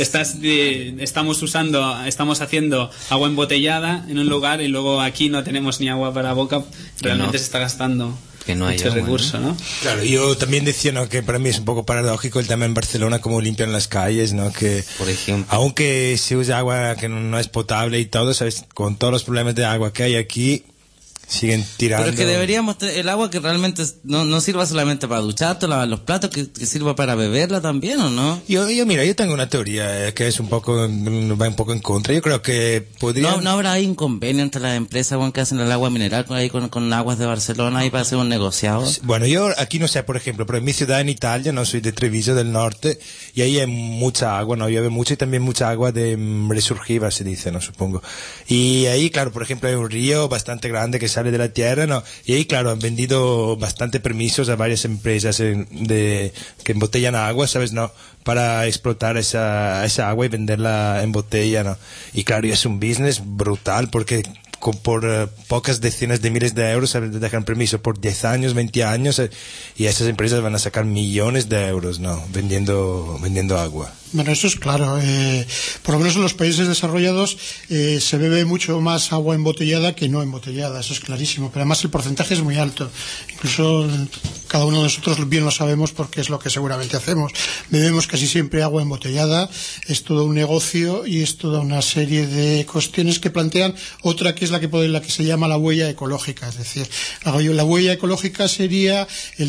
estamos haciendo agua embotellada en un lugar y luego aquí no tenemos ni agua para boca, realmente se está gastando que no hay mucho agua, recurso, ¿no? Claro, yo también decía, ¿no?, que para mí es un poco paradójico el tema en Barcelona, cómo limpian las calles, ¿no? Que, por ejemplo, aunque se usa agua que no es potable y todo, ¿sabes?, con todos los problemas de agua que hay aquí, siguen tirando. Pero es que deberíamos tener el agua que realmente no sirva solamente para ducharte, lavar los platos, que sirva para beberla también, ¿o no? Yo tengo una teoría que es va un poco en contra. Yo creo que podría... ¿No habrá inconvenio entre las empresas que hacen el agua mineral con aguas de Barcelona ahí para hacer un negociado? Bueno, yo aquí no sé, por ejemplo, pero en mi ciudad en Italia, no soy de Treviso del norte, y ahí hay mucha agua, ¿no? Llueve mucho y también mucha agua de resurgiva, se dice, ¿no? Supongo. Y ahí, claro, por ejemplo, hay un río bastante grande que sale de la tierra, ¿no? Y ahí, claro, han vendido bastante permisos a varias empresas que embotellan agua, ¿sabes? ¿No? Para explotar esa agua y venderla en botella, ¿no? Y claro, y es un business brutal porque por pocas decenas de miles de euros, ¿sabes?, dejan permiso por 10 años, 20 años, y esas empresas van a sacar millones de euros, ¿no?, vendiendo agua. Bueno, eso es claro. Por lo menos en los países desarrollados se bebe mucho más agua embotellada que no embotellada, eso es clarísimo. Pero además el porcentaje es muy alto. Incluso cada uno de nosotros bien lo sabemos porque es lo que seguramente hacemos. Bebemos casi siempre agua embotellada. Es todo un negocio y es toda una serie de cuestiones que plantean otra que es la que se llama la huella ecológica. Es decir, la huella ecológica sería el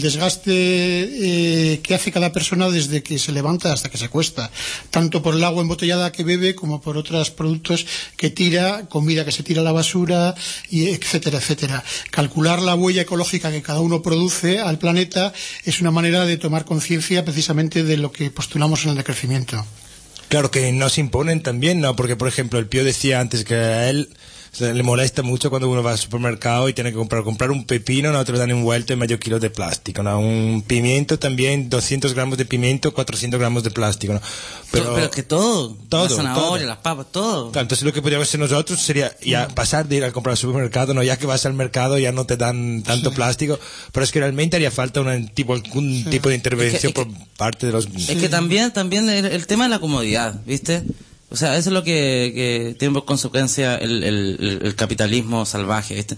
desgaste que hace cada persona desde que se levanta hasta que se acuesta, tanto por el agua embotellada que bebe como por otros productos que tira, comida que se tira a la basura, y etcétera, etcétera. Calcular la huella ecológica que cada uno produce al planeta es una manera de tomar conciencia precisamente de lo que postulamos en el decrecimiento. Claro que nos imponen también, ¿no? Porque, por ejemplo, el Pío decía antes que a él le molesta mucho cuando uno va al supermercado y tiene que comprar un pepino, no te lo dan envuelto en medio kilo de plástico, ¿no? Un pimiento también, 200 gramos de pimiento, 400 gramos de plástico, ¿no? Pero que todo, la zanahoria, las papas, todo. Claro, entonces lo que podríamos hacer nosotros sería ya pasar de ir a comprar al supermercado, ¿no? Ya que vas al mercado ya no te dan tanto plástico, pero es que realmente haría falta algún tipo de intervención por parte de los... Es que también el tema de la comodidad, ¿viste? O sea, eso es lo que tiene por consecuencia el capitalismo salvaje, ¿viste?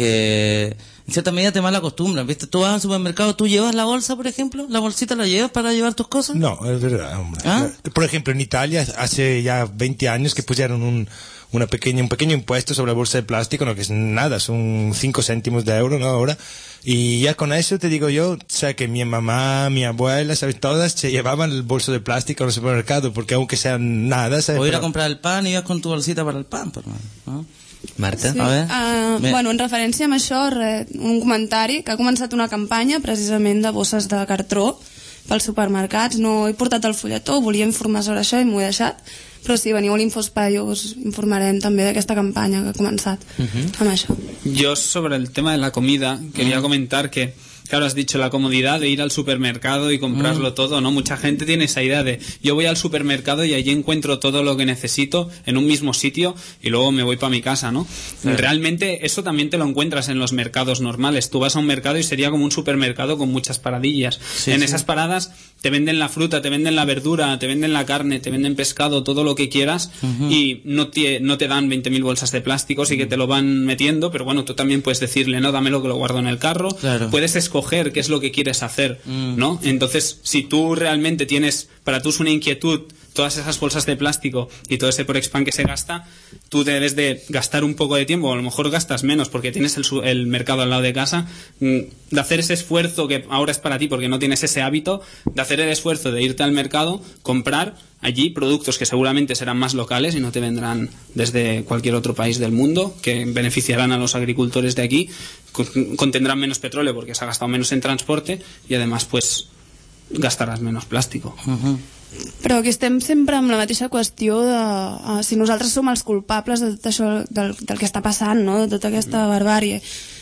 Que en cierta medida te mal acostumbran, ¿viste? Tú vas al supermercado, ¿tú llevas la bolsa, por ejemplo? ¿La bolsita la llevas para llevar tus cosas? No, es verdad, hombre. ¿Ah? Por ejemplo, en Italia hace ya 20 años que pusieron un pequeño impuesto sobre la bolsa de plástico, no que es nada, son 5 céntimos de euro, ¿no? Ahora. Y ya con eso te digo yo, o sea, que mi mamá, mi abuela, ¿sabes? Todas se llevaban el bolso de plástico al supermercado, porque aunque sean nada, ¿sabes? O ir a comprar el pan y ibas con tu bolsita para el pan, ¿no? Marta? Sí. A ver. Bueno, en referència amb això, un comentari que ha començat una campanya precisament de bosses de cartró pels supermercats. No he portat el fulletó, volia informar sobre això i m'ho he deixat, però si veniu a l'Infospai us informarem també d'aquesta campanya que ha començat amb això. Yo sobre el tema de la comida quería comentar que, claro, has dicho la comodidad de ir al supermercado y comprarlo todo, ¿no? Mucha gente tiene esa idea de yo voy al supermercado y allí encuentro todo lo que necesito en un mismo sitio y luego me voy para mi casa, ¿no? Claro. Realmente eso también te lo encuentras en los mercados normales. Tú vas a un mercado y sería como un supermercado con muchas paradillas. Esas paradas te venden la fruta, te venden la verdura, te venden la carne, te venden pescado, todo lo que quieras y no te dan 20.000 bolsas de plástico, sí que te lo van metiendo, pero bueno, tú también puedes decirle, no, dámelo que lo guardo en el carro. Claro. Puedes escoger qué es lo que quieres hacer, ¿no? Entonces, si tú realmente para tú es una inquietud todas esas bolsas de plástico y todo ese Porexpan que se gasta, tú debes de gastar un poco de tiempo, o a lo mejor gastas menos porque tienes el mercado al lado de casa, de hacer ese esfuerzo que ahora es para ti porque no tienes ese hábito, de hacer el esfuerzo de irte al mercado, comprar allí productos que seguramente serán más locales y no te vendrán desde cualquier otro país del mundo, que beneficiarán a los agricultores de aquí, contendrán menos petróleo porque se ha gastado menos en transporte y además pues gastaràs menos plàstic. Però que estem sempre amb la mateixa qüestió de si nosaltres som els culpables de tot això, del que està passant, no? De tota aquesta barbàrie.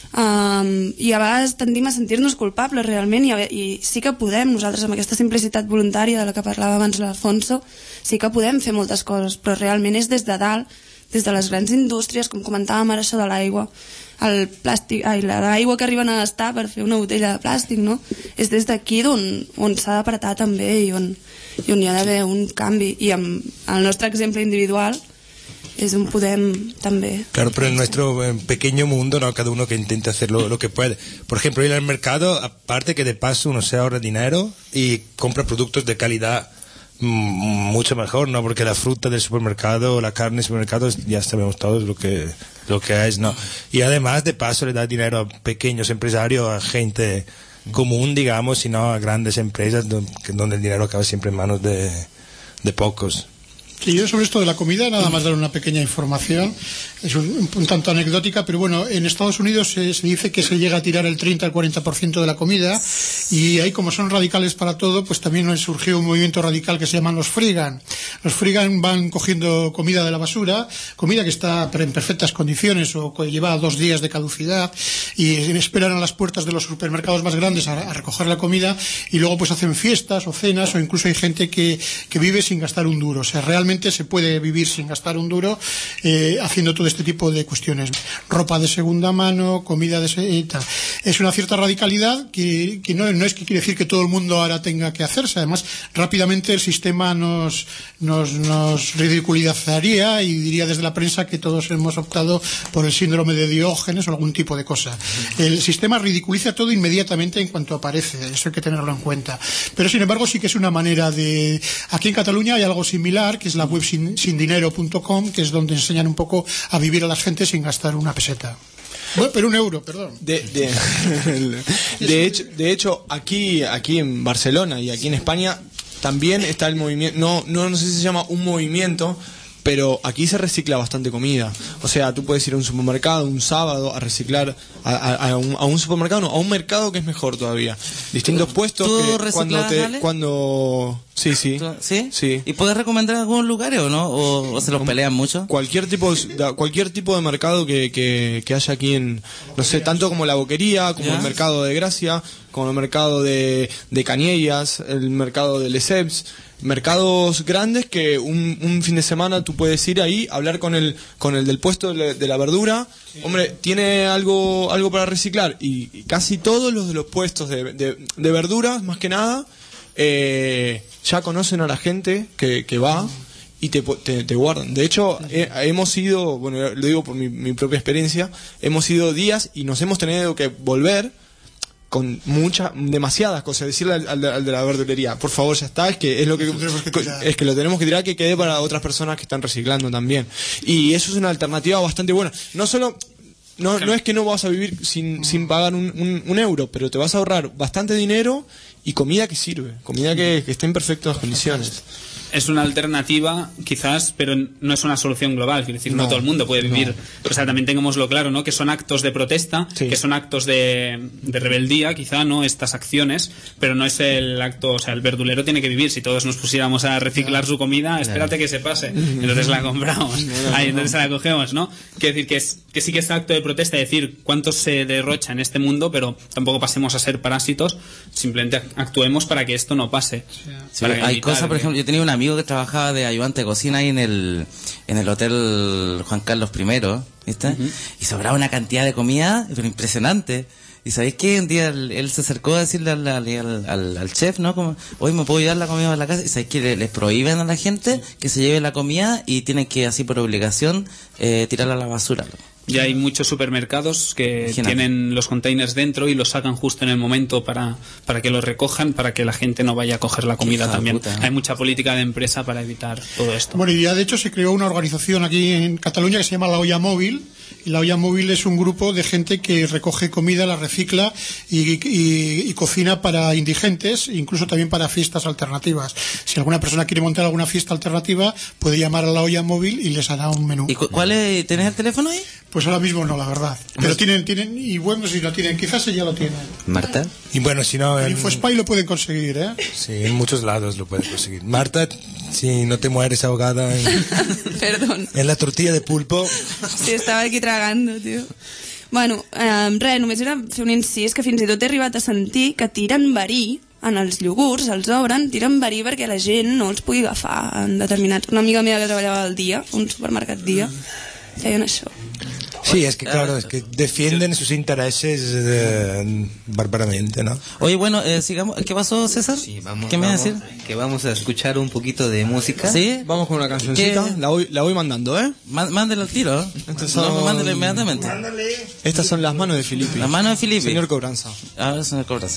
I a vegades tendim a sentir-nos culpables realment i sí que podem, nosaltres amb aquesta simplicitat voluntària de la que parlava abans l'Alfonso, sí que podem fer moltes coses, però realment és des de dalt, des de les grans indústries, com comentàvem ara això de l'aigua, el plàstic, l'aigua que arriben a gastar per fer una botella de plàstic, no? És des d'aquí on s'ha d'apretar també i on hi ha d'haver un canvi, i amb el nostre exemple individual es un podem también. Claro, pero en nuestro pequeño mundo, ¿no? Cada uno que intente hacer lo que puede. Por ejemplo, ir al mercado, aparte que de paso uno se ahorra dinero y compra productos de calidad mucho mejor, ¿no? Porque la fruta del supermercado, la carne del supermercado, ya sabemos todos lo que es, ¿no? Y además, de paso, le da dinero a pequeños empresarios, a gente común, digamos, y no a grandes empresas donde el dinero acaba siempre en manos de pocos. Sí, yo sobre esto de la comida, nada más dar una pequeña información, es un tanto anecdótica, pero bueno, en Estados Unidos se dice que se llega a tirar el 30 al 40% de la comida, y ahí, como son radicales para todo, pues también surgió un movimiento radical que se llaman los Freegan. Los Freegan van cogiendo comida de la basura, comida que está en perfectas condiciones o que lleva 2 días de caducidad, y esperan a las puertas de los supermercados más grandes a recoger la comida, y luego pues hacen fiestas o cenas, o incluso hay gente que vive sin gastar un duro. O sea, realmente se puede vivir sin gastar un duro haciendo todo este tipo de cuestiones. Ropa de segunda mano, comida de tal. Es una cierta radicalidad que no es que quiere decir que todo el mundo ahora tenga que hacerse. Además, rápidamente el sistema nos ridiculizaría y diría desde la prensa que todos hemos optado por el síndrome de Diógenes o algún tipo de cosa. El sistema ridiculiza todo inmediatamente en cuanto aparece. Eso hay que tenerlo en cuenta. Pero sin embargo sí que es una manera de... Aquí en Cataluña hay algo similar, que es la web sindinero.com, que es donde enseñan un poco a vivir a la gente sin gastar una peseta. Bueno, pero €1, perdón. De hecho, aquí en Barcelona y aquí en España también está el movimiento, no sé si se llama un movimiento, pero aquí se recicla bastante comida. O sea, tú puedes ir a un supermercado un sábado a reciclar a un supermercado, no, a un mercado, que es mejor todavía. Distintos puestos que cuando sí. ¿Sí? ¿Y puedes recomendar algunos lugares o no? ¿O se los pelean mucho? Cualquier tipo de mercado que haya aquí en, no sé, tanto como la Boquería, como el mercado de Gracia, como el mercado de Caniellas, el mercado de Lesseps, mercados grandes que un fin de semana tú puedes ir ahí, hablar con el del puesto de la verdura. Hombre, tiene algo para reciclar, y casi todos los de los puestos de verduras, más que nada, ya conocen a la gente que va y te guardan. De hecho, hemos ido, bueno, lo digo por mi propia experiencia, hemos ido días y nos hemos tenido que volver con demasiadas cosas, decirle al de la verdulería, por favor, ya está, es que lo tenemos que tirar, que quede para otras personas que están reciclando también. Y eso es una alternativa bastante buena. No solo no es que no vas a vivir sin pagar un €1, pero te vas a ahorrar bastante dinero y comida que sirve, comida que esté en perfectas condiciones. Es una alternativa, quizás, pero no es una solución global. Quiero decir, no todo el mundo puede vivir. O sea, también tengámoslo claro, ¿no? Que son actos de protesta, que son actos de rebeldía, quizá, ¿no? Estas acciones, pero no es el acto. O sea, el verdulero tiene que vivir. Si todos nos pusiéramos a reciclar su comida, espérate que se pase. Entonces la compramos. Ahí, entonces la cogemos, ¿no? Quiero decir que sí que es acto de protesta, decir cuánto se derrocha en este mundo, pero tampoco pasemos a ser parásitos. Simplemente actuemos para que esto no pase. Sí, hay cosas, por ejemplo, yo tenía un amigo que trabajaba de ayudante de cocina ahí en el hotel Juan Carlos I, ¿viste? Y sobraba una cantidad de comida, pero impresionante. Y ¿sabéis qué? Un día él se acercó a decirle al chef, ¿no? Como, hoy me puedo llevar la comida a la casa. Y ¿sabéis qué? Les prohíben a la gente que se lleve la comida y tienen que, así por obligación, tirarla a la basura. Ya hay muchos supermercados que tienen los containers dentro y los sacan justo en el momento para que los recojan, para que la gente no vaya a coger la comida también. Hay mucha política de empresa para evitar todo esto. Bueno, y ya de hecho se creó una organización aquí en Cataluña que se llama La Olla Móvil. Y La Olla Móvil es un grupo de gente que recoge comida, la recicla y cocina para indigentes, incluso también para fiestas alternativas. Si alguna persona quiere montar alguna fiesta alternativa, puede llamar a La Olla Móvil y les hará un menú. ¿Y cuál es? ¿Tenés el teléfono ahí? Pues ahora mismo no, la verdad. Pero tienen, y bueno, si lo tienen, quizás ya lo tienen. Marta. Y bueno, si no... En InfoSpy lo pueden conseguir, ¿eh? Sí, en muchos lados lo pueden conseguir. Marta, si no te mueres ahogada Perdón. en la tortilla de pulpo... Sí, estava aquí tragando, tio. Bueno, res, només era fer un incís que fins i tot he arribat a sentir que tiren verí en els iogurts, els obren, tiren verí perquè la gent no els pugui agafar en determinats... Una amiga meva que treballava al dia, un supermercat dia, feien això. Sí, es que claro, es que defienden sus intereses bárbaramente, ¿no? Oye, bueno, sigamos. ¿Qué pasó, César? Sí, vamos, ¿Qué me vas a decir? Que vamos a escuchar un poquito de música. ¿Sí? Vamos con una cancioncita. La voy mandando, ¿eh? Mándelo al tiro. No, mándelo inmediatamente. Estas son las manos de Filippi. Las manos de Filippi. Señor Cobranza. A ver, señor Cobranza.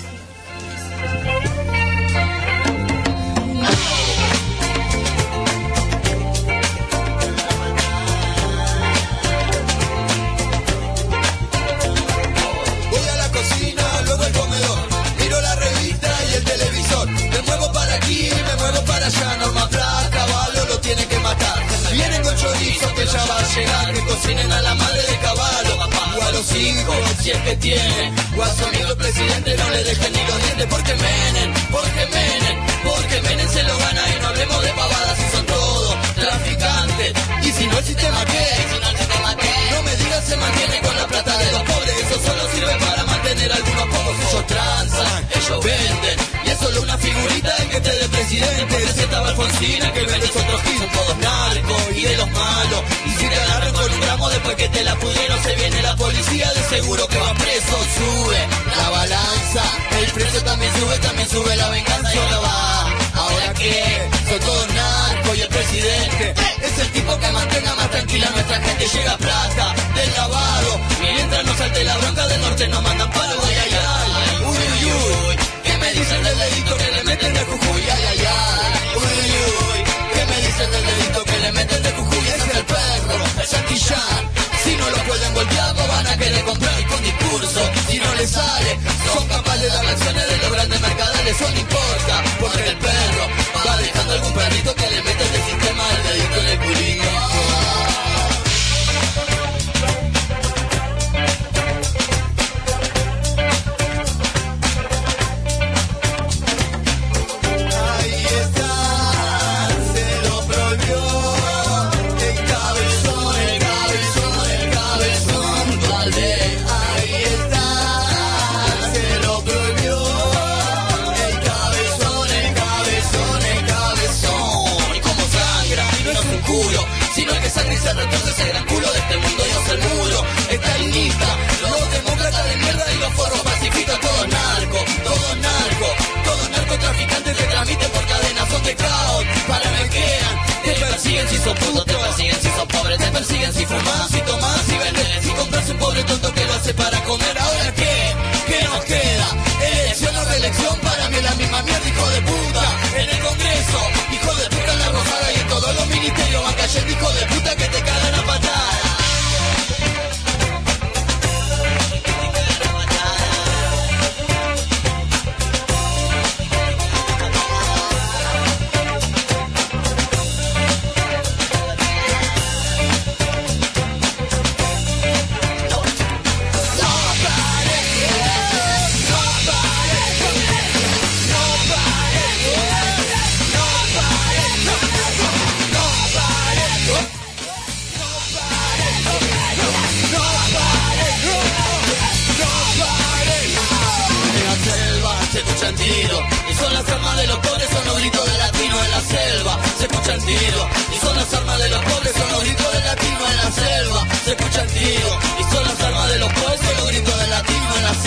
Ya va a llegar, que cocinen a la madre de caballo o a los hijos, si es que tiene, o a su amigo el presidente, no le dejen ni los dientes, porque Menem se lo gana. Y no hablemos de pavadas, si son todos traficantes, y si no el sistema ¿qué? No me digas se mantiene con la plata de los pobres, eso solo sirve para mantener a algunos pocos. Ellos transan, ellos venden, y es solo una figurita en que esté de presidente. Ese estaba Alfonsina, que vende otros hijos, son todos narcos y de los malos. Y si te agarran con un gramo después que te la pudieron, se viene la policía, de seguro que va preso. Sube la balanza, el precio también sube la venganza. Y ahora va, ahora qué, son todos narcos y el presidente es el tipo que mantenga más tranquila a nuestra gente. Llega plata del lavado, mientras no salte la bronca del norte nos mandan palo. Ay, ay, ay, uy, uy, uy, ¿qué me dicen del dedito que le meten de Jujuy? Ay, ay, ay, uy, uy, uy, ¿qué me dicen del dedito que le meten de Jujuy? Ese es el perro, el Santillán. Si no lo pueden golpear, no van a querer comprar con discurso. Si no les sale, son capaces de dar acciones de los grandes mercaderes. Eso no importa, porque el perro va dejando algún perrito que le mete del sistema el dedito en el culito. Sino que sangre y se retorce ese gran culo de este mundo y hace el muro. Estalinista, los demócratas de mierda y los forros pacifistas, todos narcotraficantes que transmiten por cadenas, son de caos, paranoiquean, te persiguen si sos puto, te persiguen si sos pobre, te persiguen si fumás, si tomás, si vendés, si compras un pobre tonto que lo hace para comer. Ahora ¿qué nos queda? Elección o reelección, para mí es la misma mierda, hijo de puta. En el Congreso, hijo de puta en la Rosada y en todos los ministerios van cayendo, hijo de puta, que te cagan a patadas. Y son las armas de los pobres, son los gritos de latino en la selva. Se escuchan tiros. Y son las armas de los pobres, son los gritos de latino en la selva. Se escuchan tiros. Y son las armas de los pobres, son los gritos de latino en la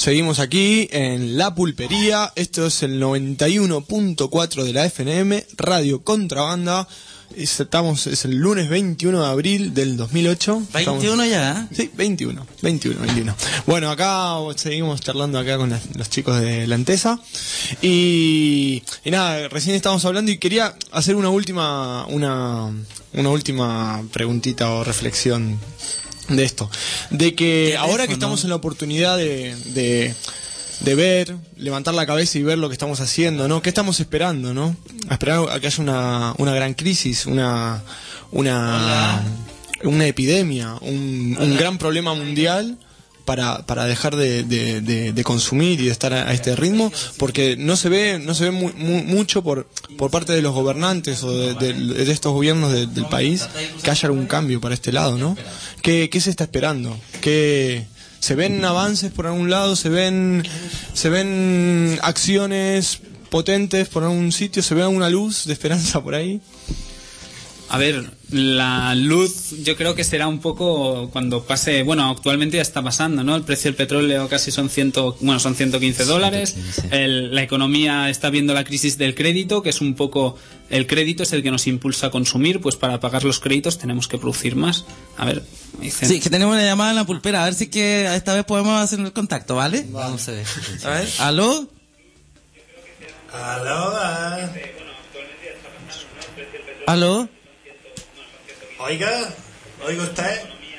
Seguimos aquí en La Pulpería. Esto es el 91.4 de la FNM, Radio Contrabanda. Es el lunes 21 de abril del 2008. 21 ya, ¿eh? Sí, 21. Bueno, acá seguimos charlando acá con los chicos de la Entesa. Y nada, recién estábamos hablando y quería hacer una última preguntita o reflexión de esto. De que ahora que estamos en la oportunidad de ver, levantar la cabeza y ver lo que estamos haciendo, ¿no? ¿Qué estamos esperando, no? A esperar a que haya una gran crisis, una epidemia, un gran problema mundial para dejar de consumir y de estar a este ritmo, porque no se ve mucho por parte de los gobernantes o de estos gobiernos del país que haya algún cambio para este lado, ¿no? ¿Qué se está esperando? ¿Se ven avances por algún lado? ¿Se ven acciones potentes por algún sitio? ¿Se ve alguna luz de esperanza por ahí? A ver, la luz yo creo que será un poco cuando pase, bueno, actualmente ya está pasando, ¿no? El precio del petróleo casi son $115. La economía está viendo la crisis del crédito, que es un poco, el crédito es el que nos impulsa a consumir, pues para pagar los créditos tenemos que producir más. A ver, me dicen... Sí, que tenemos una llamada en la pulpera, a ver si que esta vez podemos hacer el contacto, ¿vale? Vamos a ver. A ver, ¿aló? ¿Aló? Oiga usted.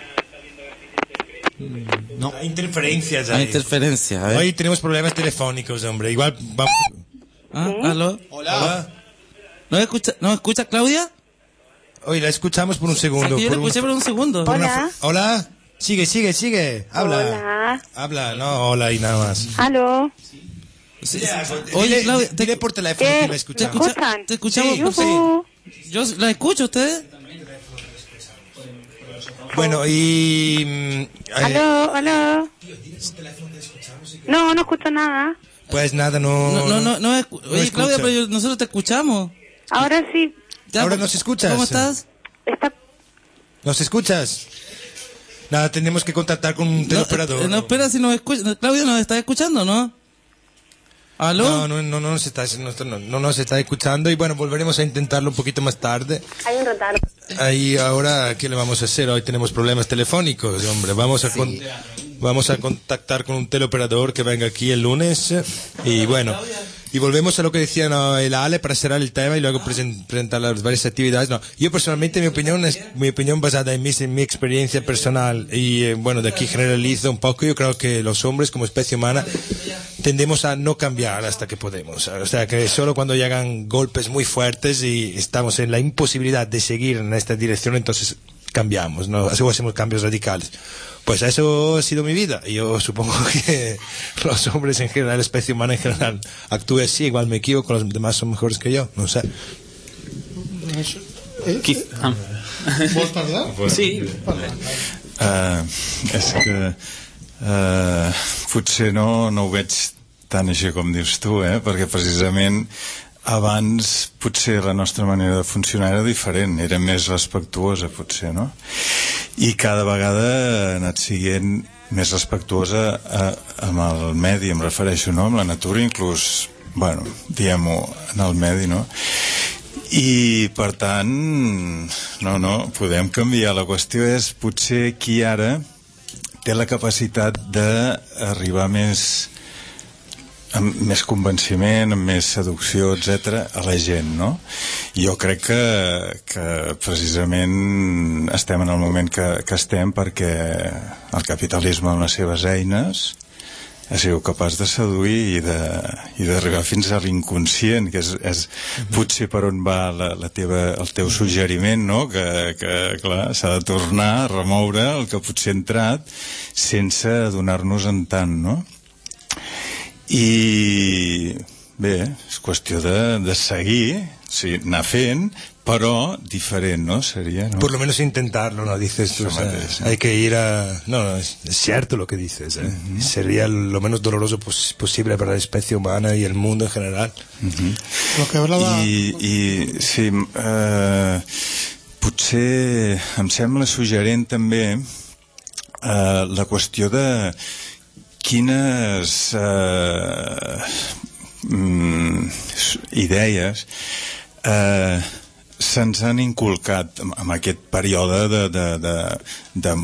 No. Hay interferencias ahí. Hay interferencia, a ver. Hoy tenemos problemas telefónicos, hombre. Igual vamos. ¿Aló? Hola. ¿No escucha Claudia? Hoy la escuchamos por un segundo. Aquí yo la escuché por un segundo. Hola. Sigue. Habla. Hola. Habla, no, hola y nada más. ¿Aló? Oye, Claudia, dile por teléfono que la escuchamos. ¿Te escuchamos? Sí. Yo la escucho, ¿ustedes? Bueno, y... ¿Aló? No escucho nada. Pues nada, Oye, Claudia, pero nosotros te escuchamos. Ahora sí. ¿Ahora nos escuchas? ¿Cómo estás? ¿Nos escuchas? Nada, tenemos que contactar con un teleoperador. No, espera, si nos escucha. Claudia, ¿nos está escuchando, no? ¿Aló? No nos está escuchando y bueno, volveremos a intentarlo un poquito más tarde. Hay un retardo. Ahí ahora, ¿qué le vamos a hacer? Hoy tenemos problemas telefónicos, hombre. Vamos a contactar con un teleoperador que venga aquí el lunes y bueno, y volvemos a lo que decía el Ale para cerrar el tema y luego presentar las varias actividades. No, yo personalmente mi opinión basada en mi experiencia personal y bueno, de aquí generalizo un poco. Yo creo que los hombres como especie humana tendemos a no cambiar hasta que podemos. O sea, que solo cuando llegan golpes muy fuertes y estamos en la imposibilidad de seguir en esta dirección, entonces cambiamos, ¿no? Así hacemos cambios radicales. Pues eso ha sido mi vida. Y yo supongo que los hombres en general, la especie humana en general, actúe así. Igual me equivoco, los demás son mejores que yo. No sé. ¿Vols parlar? Sí. És que potser no ho veig tan així com dius tu, perquè precisament abans potser la nostra manera de funcionar era diferent, era més respectuosa potser, no? I cada vegada ha anat sent més respectuosa amb el medi, em refereixo, no? Amb la natura, inclús, bueno, diguem-ho, en el medi, no? I per tant no, podem canviar. La qüestió és potser qui ara té la capacitat d'arribar amb més convenciment, amb més seducció, etc., a la gent, no? Jo crec que precisament estem en el moment que estem perquè el capitalisme amb les seves eines ha sigut capaç de seduir i d'arribar fins a l'inconscient, que és potser per on va el teu suggeriment, no? Que clar, s'ha de tornar a remoure el que potser ha entrat sense adonar-nos-en tant, no? I bé, és qüestió de seguir, sí, anar fent, però diferent, ¿no? Sería, ¿no? Por lo menos intentarlo, ¿no? Dices tú, o sea, hay que ir a... No, es cierto lo que dices, ¿eh? Uh-huh. Sería lo menos doloroso posible para la especie humana y el mundo en general. Uh-huh. Lo que hablaba... I sí, potser em sembla suggerent també la qüestió de quines idees se'ns han inculcat en aquest període de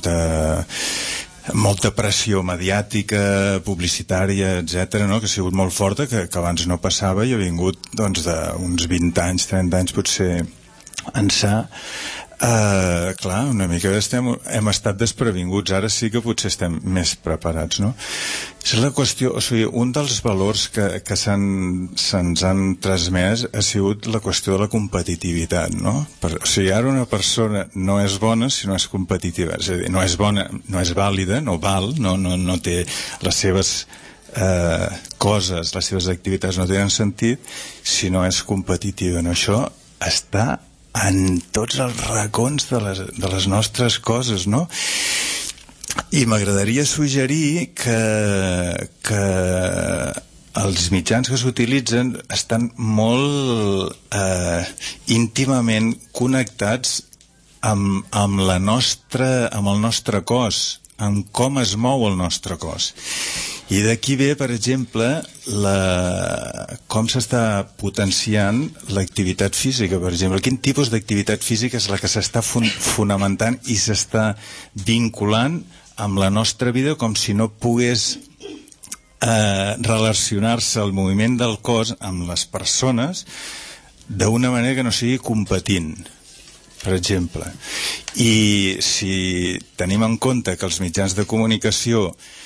molta pressió mediàtica, publicitària, etc., no? Que ha sigut molt forta, que abans no passava i ha vingut doncs, d'uns 20 anys, 30 anys potser ençà. Clar, una mica hem estat desprevinguts, ara sí que potser estem més preparats, no? És la qüestió, o sigui, un dels valors que se'ns han transmès ha sigut la qüestió de la competitivitat, no? O sigui, ara una persona no és bona si no és competitiva, és a dir, no és bona, no és vàlida, no val, no té les seves coses, les seves activitats no tenen sentit si no és competitiva, no? Això està en tots els racons de les nostres coses, no? I m'agradaria suggerir que els mitjans que s'utilitzen estan molt íntimament connectats amb el nostre cos, amb com es mou el nostre cos. I d'aquí ve, per exemple, com s'està potenciant l'activitat física, per exemple. Quin tipus d'activitat física és la que s'està fonamentant i s'està vinculant amb la nostra vida com si no pogués relacionar-se el moviment del cos amb les persones d'una manera que no sigui competint, per exemple. I si tenim en compte que els mitjans de comunicació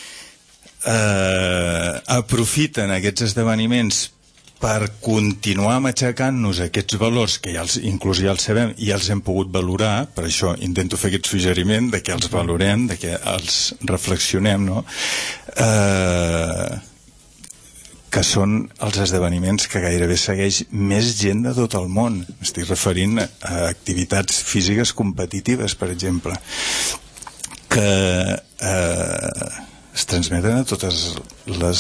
aprofiten aquests esdeveniments per continuar matxacant-nos aquests valors que inclús ja els sabem i ja els hem pogut valorar, per això intento fer aquest suggeriment de que els valorem, de que els reflexionem, no? Que són els esdeveniments que gairebé segueix més gent de tot el món. M'estic referint a activitats físiques competitives, per exemple, que es transmeten a totes les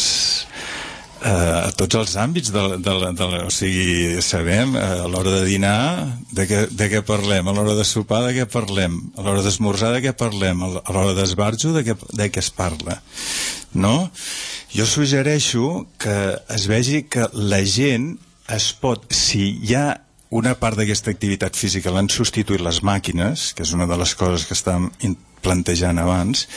a tots els àmbits o sigui, sabem a l'hora de dinar de què parlem, a l'hora de sopar de què parlem, a l'hora d'esmorzar de què parlem, a l'hora d'esbarjo de què es parla, no? Jo suggereixo que es vegi que la gent es pot, si hi ha una part d'aquesta activitat física l'han substituït les màquines, que és una de les coses que estàvem plantejant abans,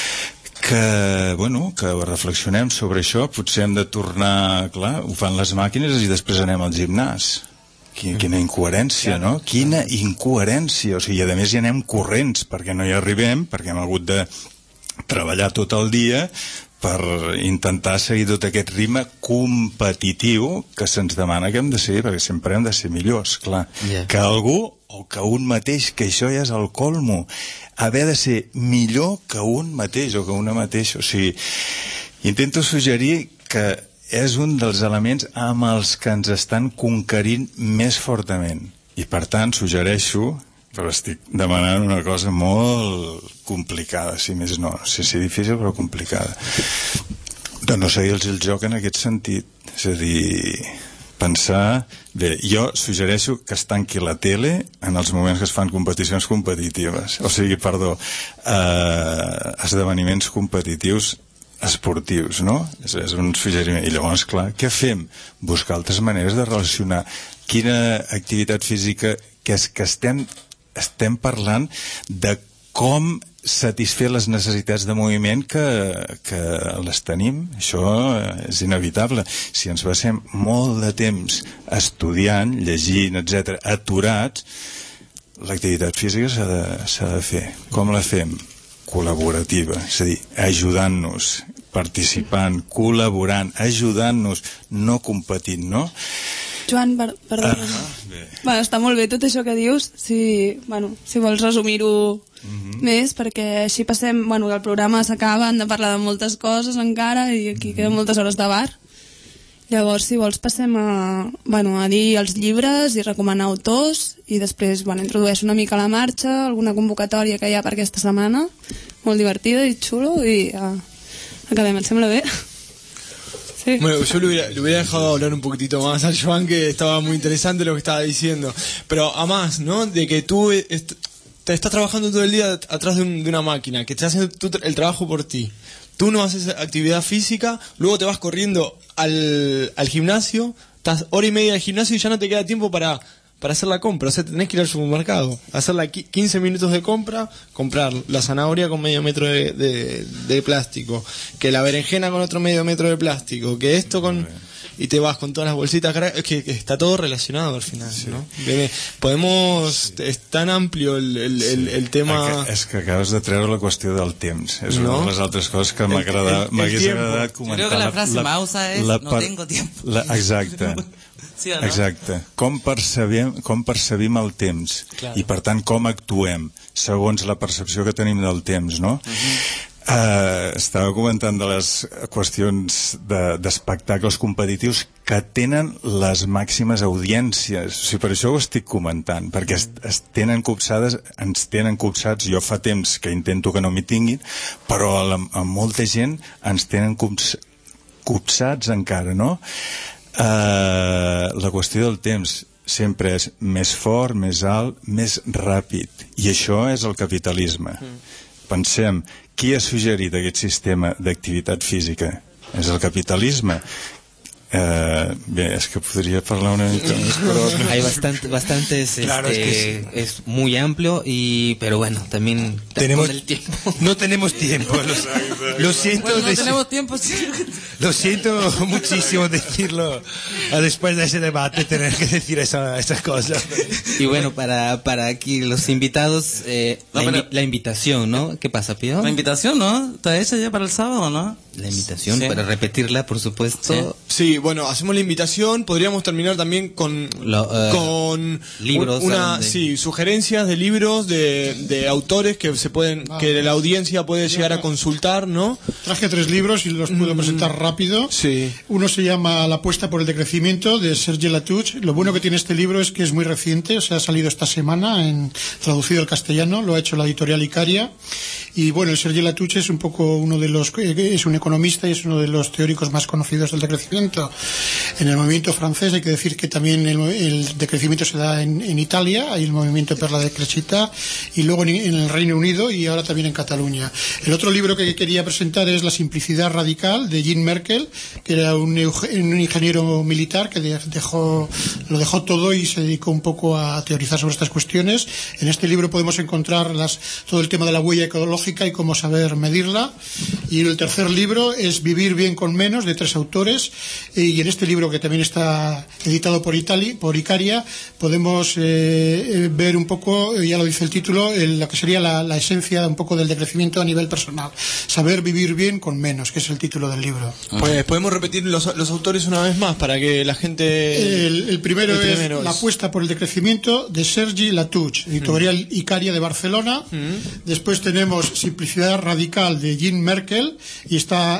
que reflexionem sobre això. Potser hem de tornar, clar, ho fan les màquines i després anem al gimnàs. Quina incoherència, no? Quina incoherència, o sigui, a més hi anem corrents perquè no hi arribem, perquè hem hagut de treballar tot el dia per intentar seguir tot aquest ritme competitiu que se'ns demana que hem de seguir, perquè sempre hem de ser millors, clar. Que algú o que un mateix, que això ja és el colmo, haver de ser millor que un mateix o que una mateixa. O sigui, intento suggerir que és un dels elements amb els que ens estan conquerint més fortament. I per tant suggereixo, però estic demanant una cosa molt complicada, si més no sé si difícil però complicada, de no seguir-los el joc en aquest sentit. És a dir, pensar... Bé, jo suggereixo que es tanqui la tele en els moments que es fan competicions competitives. O sigui, esdeveniments competitius esportius, no? És un suggeriment. I llavors, clar, què fem? Buscar altres maneres de relacionar. Quina activitat física que estem parlant de com satisfer les necessitats de moviment que les tenim. Això és inevitable. Si ens passem molt de temps estudiant, llegint, etc., aturats, l'activitat física s'ha de fer. Com la fem? Col·laborativa, és a dir, ajudant-nos, participant, col·laborant, ajudant-nos, no competint, no? Joan, perdona. Bueno, està molt bé tot això que dius, si vols resumir-ho més, perquè així passem, el programa s'acaba, hem de parlar de moltes coses encara i aquí queden moltes hores de bar. Llavors, si vols, passem a dir els llibres i recomanar autors i després introdueix una mica la marxa, alguna convocatòria que hi ha per aquesta setmana, molt divertida i xulo, i acabem, ¿et sembla bé? Sí. Bueno, yo le hubiera dejado hablar un poquitito más a Joan, que estaba muy interesante lo que estaba diciendo. Pero además, ¿no? De que tú te estás trabajando todo el día atrás de una máquina, que te hace el trabajo por ti. tú no haces actividad física, luego te vas corriendo al gimnasio, estás hora y media al gimnasio y ya no te queda tiempo para hacer la compra. O sea, tenés que ir al supermercado, hacer 15 minutos de compra, comprar la zanahoria con medio metro de plástico, que la berenjena con otro medio metro de plástico, que esto con... Y te vas con todas las bolsitas, es que está todo relacionado al final, ¿no? Es tan amplio el tema... És que acabes de treure la qüestió del temps. És una de les altres coses que m'hagués agradat comentar. Creo que la frase mausa és no tengo tiempo. Exacte. Sí o no? Exacte. Com percebim el temps i per tant com actuem segons la percepció que tenim del temps, no? Estava comentant de les qüestions d'espectacles competitius que tenen les màximes audiències. O sigui, per això ho estic comentant, perquè ens tenen copsats. Jo fa temps que intento que no m'hi tinguin, però a molta gent ens tenen copsats encara, no? La qüestió del temps sempre és més fort, més alt, més ràpid, i això és el capitalisme. Pensem, qui ha suggerit aquest sistema d'activitat física? És el capitalisme. Bé, es que podría hablar una mica más, pero... Hay bastantes claro, es muy amplio, pero bueno, también tenemos el tiempo. No tenemos tiempo, lo siento. Bueno, no tenemos tiempo, sí. Lo siento muchísimo decirlo después de ese debate, tener que decir esas cosas. Y bueno, para aquí los invitados, la invitación, ¿no? ¿Qué pasa, Pío? La invitación, ¿no? ¿Está hecha ya para el sábado, no? La invitación, sí. Para repetirla, por supuesto. Sí, bueno, hacemos la invitación. Podríamos terminar también con libros, sugerencias de libros de autores que se pueden, que la audiencia puede llegar a consultar, ¿no? Traje 3 libros y los puedo presentar rápido. Sí. Uno se llama La apuesta por el decrecimiento, de Sergi Latouche. Lo bueno que tiene este libro es que es muy reciente, o sea, ha salido esta semana, traducido al castellano, lo ha hecho la editorial Icaria. Y bueno, el Sergi Latouche es un poco es un economista y es uno de los teóricos más conocidos del decrecimiento. En el movimiento francés hay que decir que también el decrecimiento se da en Italia, hay el movimiento per la decrescita, y luego en el Reino Unido y ahora también en Cataluña. El otro libro que quería presentar es La simplicidad radical, de Jean Merkel, que era un ingeniero militar que lo dejó todo y se dedicó un poco a teorizar sobre estas cuestiones. En este libro podemos encontrar todo el tema de la huella ecológica y cómo saber medirla. Y el tercer libro es Vivir bien con menos, de 3 autores, y en este libro, que también está editado por Icaria, podemos ver un poco, ya lo dice el título, lo que sería la esencia un poco del decrecimiento a nivel personal. Saber vivir bien con menos, que es el título del libro. Pues podemos repetir los autores una vez más para que la gente... El primero es La apuesta por el decrecimiento, de Sergi Latouche, editorial Icaria de Barcelona. Después tenemos Simplicidad radical, de Jean Merkel, y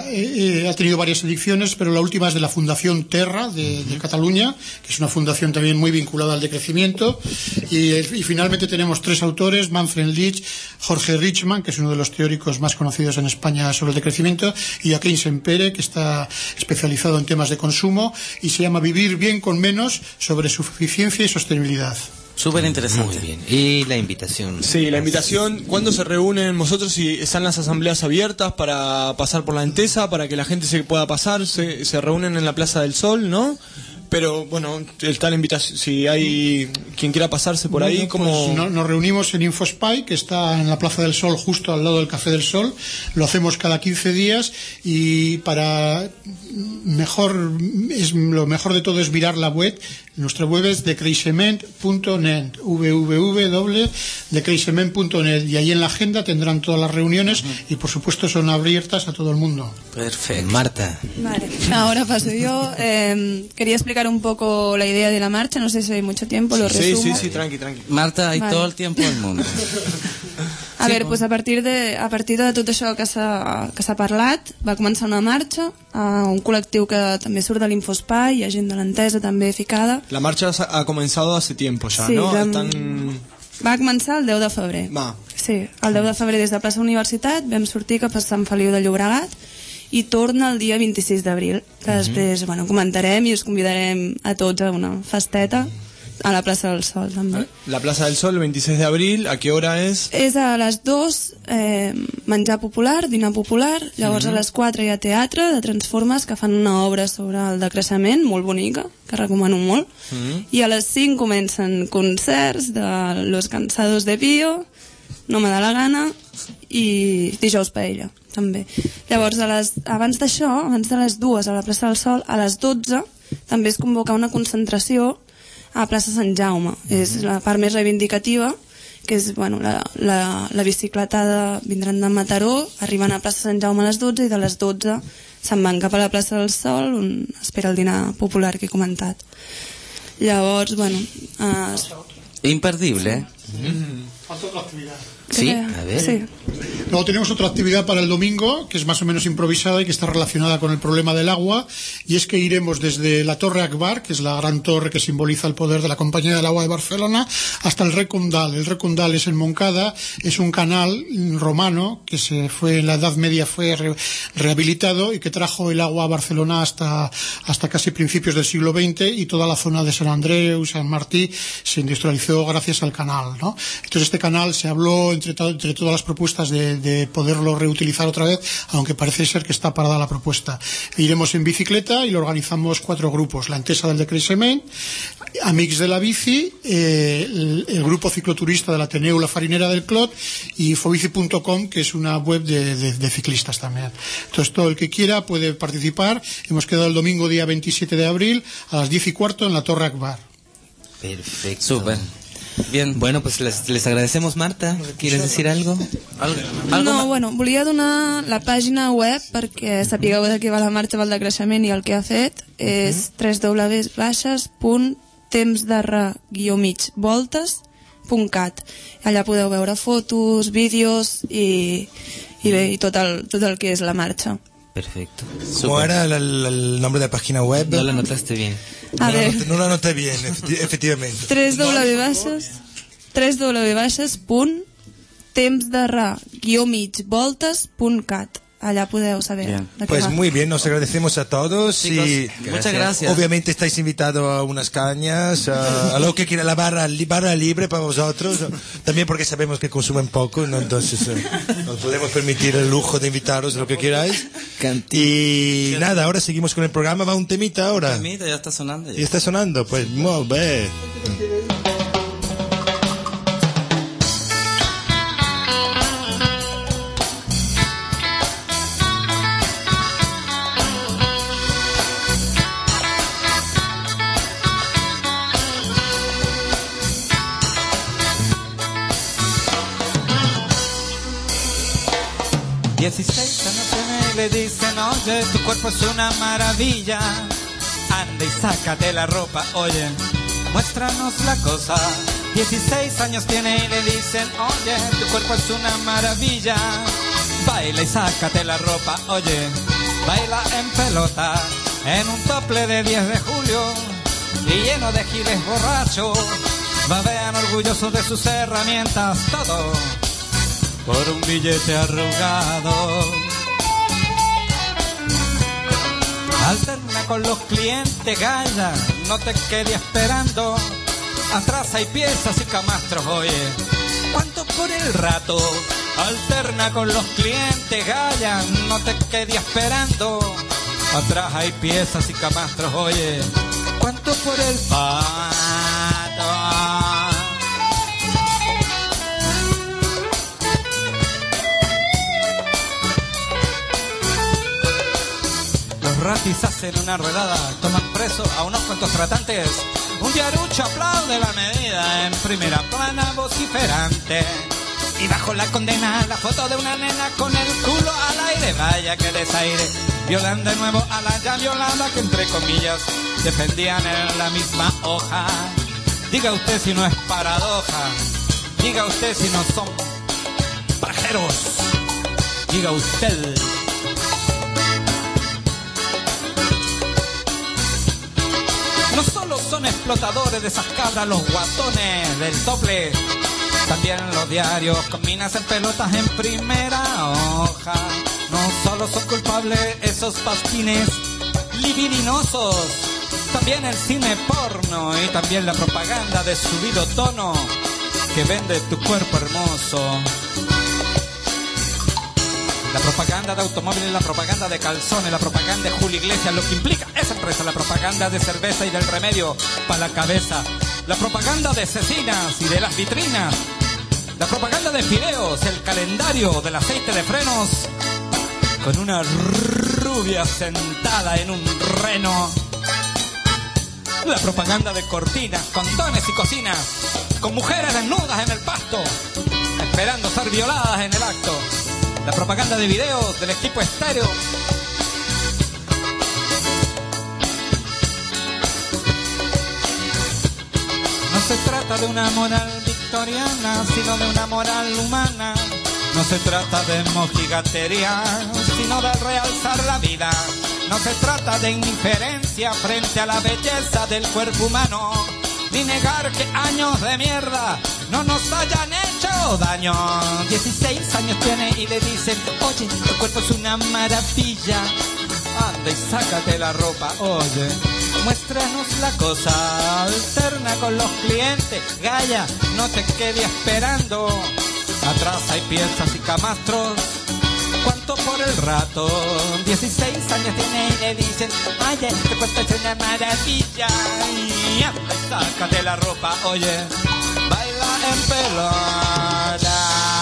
ha tenido varias ediciones, pero la última es de la Fundación Terra de Cataluña, que es una fundación también muy vinculada al decrecimiento. Y finalmente tenemos 3 autores, Manfred Lich, Jorge Richman, que es uno de los teóricos más conocidos en España sobre el decrecimiento, y Joaquín Sempere, que está especializado en temas de consumo, y se llama Vivir bien con menos, sobre suficiencia y sostenibilidad. Súper interesante. Muy bien. ¿Y la invitación? Sí, la invitación, ¿cuándo se reúnen vosotros? Si están las asambleas abiertas para pasar por la Entesa, para que la gente se pueda pasar, se reúnen en la Plaza del Sol, ¿no? Pero bueno, está la invitación, si hay quien quiera pasarse por ahí, como... Pues nos reunimos en Infospy, que está en la Plaza del Sol, justo al lado del Café del Sol. Lo hacemos cada 15 días y lo mejor de todo es mirar la web. Nuestra web es decreixement.net, www.decreixement.net, y ahí en la agenda tendrán todas las reuniones y por supuesto son abiertas a todo el mundo. Perfecto. Marta. Vale, ahora paso yo. Quería explicar un poco la idea de la marcha, no sé si hay mucho tiempo, lo resumo. Sí, tranqui. Marta, hay todo el tiempo del mundo. A veure, doncs a partir de tot això que s'ha parlat, va començar una marxa, un col·lectiu que també surt de l'Infospy, hi ha gent de l'Entesa també ficada. La marcha ha comenzado hace tiempo ya, sí, ¿no? Va començar el 10 de febrer. Sí, el 10 de febrer des de plaça Universitat vam sortir cap a Sant Feliu de Llobregat i torna el dia 26 d'abril, que després comentarem i us convidarem a tots a una festeta a la plaça del Sol també. La Plaza del Sol, el 26 de abril, ¿a qué hora es? És a les 2 menjar popular, dinar popular, llavors a les 4 hi ha teatre de Transformes que fan una obra sobre el decreixement molt bonica, que recomano molt, i a les 5 comencen concerts de Los Cansados de Pío, No me da la gana, i Dijous Paella també. Llavors abans d'això, abans de les 2 a la plaça del Sol, a les 12 també es convoca una concentració a plaça Sant Jaume. És la part més reivindicativa, que és, bueno, la bicicletada vindran de Mataró, arriben a plaça Sant Jaume a les 12 i de les 12 se'n van cap a la plaça del Sol on espera el dinar popular que he comentat. Llavors, bueno... Imperdible, ¿eh? Falta otra actividad. Sí, a ver. Sí. Luego tenemos otra actividad para el domingo, que es más o menos improvisada y que está relacionada con el problema del agua, y es que iremos desde la Torre Akbar, que es la gran torre que simboliza el poder de la Compañía del Agua de Barcelona, hasta el Recondal. El Recondal es en Moncada, es un canal romano que en la Edad Media fue rehabilitado y que trajo el agua a Barcelona hasta casi principios del siglo XX, y toda la zona de Sant Andreu, Sant Martí, se industrializó gracias al canal, ¿no? Entonces este canal se habló entre todas las propuestas de poderlo reutilizar otra vez, aunque parece ser que está parada la propuesta. Iremos en bicicleta y lo organizamos 4 grupos: la Entesa del Decreixement, Amics de la Bici, el grupo cicloturista del Ateneu La Farinera del Clot y fobici.com, que es una web de ciclistas también. Entonces todo el que quiera puede participar. Hemos quedado el domingo día 27 de abril a las 10:15 en la Torre Akbar. Perfecto. Súper. Bien. Bueno, pues les agradecemos, Marta. ¿Quieres decir algo? No, bueno, volia donar la pàgina web perquè sapigueu de què va la marxa pel decreixement i el que ha fet. És www.tempsdarrer-voltes.cat. Allà podeu veure fotos, vídeos i tot el que és la marxa. Perfecto. ¿Cómo era el nombre de la página web? No la notaste bien. No la noté bien, efectivamente. www.tempsdarrer-voltes.cat. Allá podeu saber. Bien. Pues muy bien, nos agradecemos a todos. Chicos, y muchas gracias. Obviamente estáis invitados a unas cañas, a lo que quiera, la barra libre para vosotros, también porque sabemos que consumen poco, ¿no? Entonces nos podemos permitir el lujo de invitaros a lo que queráis. Y nada, ahora seguimos con el programa. Va un temita ahora. Un temita, ya está sonando. Ya está sonando, pues muy bien. 16 años tiene y le dicen, oye, tu cuerpo es una maravilla. Anda y sácate la ropa, oye, muéstranos la cosa. 16 años tiene y le dicen, oye, tu cuerpo es una maravilla. Baila y sácate la ropa, oye, baila en pelota, en un tople de 10 de julio y lleno de giles borrachos. Babean orgullosos de sus herramientas, todo por un billete arrugado. Alterna con los clientes, galla, no te quedes esperando. Atrás hay piezas y camastros, oye, ¿cuánto por el rato? Alterna con los clientes, galla, no te quedes esperando. Atrás hay piezas y camastros, oye, ¿cuánto por el pato? Los ratis hacen una redada, toman preso a unos cuantos tratantes. Un diarucho aplaude la medida en primera plana vociferante. Y bajo la condena la foto de una nena con el culo al aire. Vaya que desaire, violan de nuevo a la ya violada que entre comillas defendían en la misma hoja. Diga usted si no es paradoja, diga usted si no son pajeros, diga usted. No solo son explotadores de esas cabras los guatones del tople, también los diarios con minas en pelotas en primera hoja. No solo son culpables esos pastines libidinosos, también el cine porno y también la propaganda de subido tono que vende tu cuerpo hermoso. La propaganda de automóviles, la propaganda de calzones, la propaganda de Julio Iglesias, lo que implica esa empresa, la propaganda de cerveza y del remedio para la cabeza, la propaganda de cecinas y de las vitrinas, la propaganda de fideos, el calendario del aceite de frenos, con una rubia sentada en un reno, la propaganda de cortinas, condones y cocinas, con mujeres desnudas en el pasto, esperando ser violadas en el acto. La propaganda de videos del equipo estéreo. No se trata de una moral victoriana, sino de una moral humana. No se trata de mojigatería, sino de realzar la vida. No se trata de indiferencia frente a la belleza del cuerpo humano, ni negar que años de mierda no nos hayan hecho daño. 16 años tiene y le dicen, oye, tu cuerpo es una maravilla. Anda y sácate la ropa, oye, muéstranos la cosa, alterna con los clientes. Gaya, no te quedes esperando, atrás hay piezas y camastros. ¿Cuánto por el rato? 16 años tiene y le dicen, oye, tu cuerpo es una maravilla. Y anda y sácate la ropa, oye, baila en pelota.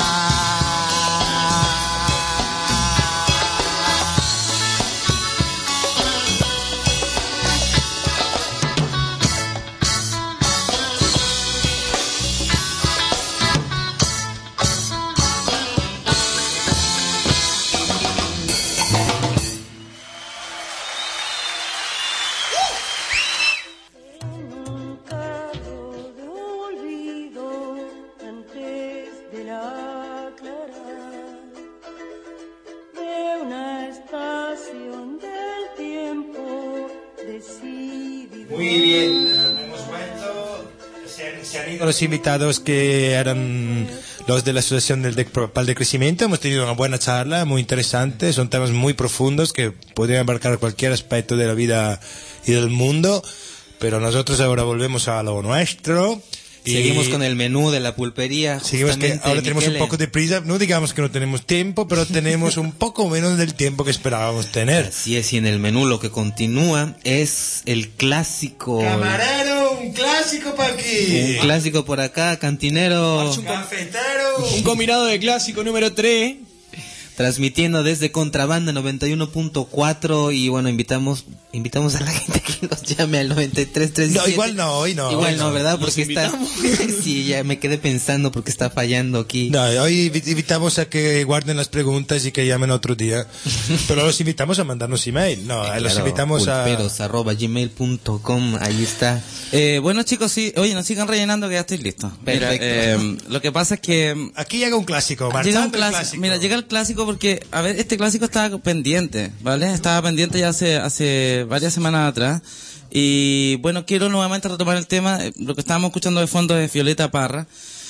Muy bien, hemos vuelto. Se han ido los invitados que eran los de la Asociación del Pal de Crecimiento. Hemos tenido una buena charla, muy interesante. Son temas muy profundos que podrían abarcar cualquier aspecto de la vida y del mundo. Pero nosotros ahora volvemos a lo nuestro. Y seguimos con el menú de la pulpería. Seguimos que ahora tenemos un poco de prisa. No digamos que no tenemos tiempo, pero tenemos un poco menos del tiempo que esperábamos tener. Así es, y en el menú lo que continúa es el clásico. Camarero, un clásico para aquí. Un clásico por acá, cantinero. Un cafetero. Un combinado de clásico número 3. Transmitiendo desde Contrabanda 91.4 y bueno, invitamos a la gente que nos llame al 93.37. No, igual no, hoy no. Igual no, ¿verdad? Porque está... Sí, ya me quedé pensando porque está fallando aquí. No, hoy invitamos a que guarden las preguntas y que llamen otro día. Pero los invitamos a mandarnos email. No, claro, los invitamos pulperos@gmail.com, ahí está. Bueno, chicos, sí, oye, nos sigan rellenando que ya estoy listo. Mira, lo que pasa es que... Aquí llega un clásico, llega un clásico. Mira, llega el clásico porque, a ver, este clásico estaba pendiente, ¿vale? Estaba pendiente ya hace varias semanas atrás. Y bueno, quiero nuevamente retomar el tema. Lo que estábamos escuchando de fondo es Violeta Parra.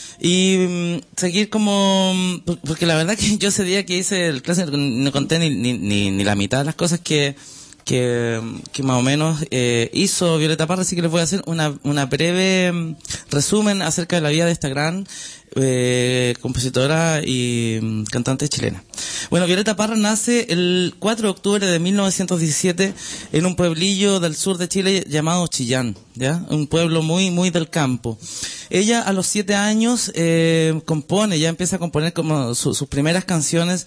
Y seguir como... Porque la verdad que yo ese día que hice el clásico no conté ni la mitad de las cosas que más o menos hizo Violeta Parra, así que les voy a hacer una breve resumen acerca de la vida de esta gran compositora y cantante chilena. Bueno, Violeta Parra nace el 4 de octubre de 1917 en un pueblillo del sur de Chile llamado Chillán, ¿ya? Un pueblo muy del campo. Ella a los 7 años compone, ya empieza a componer como sus primeras canciones,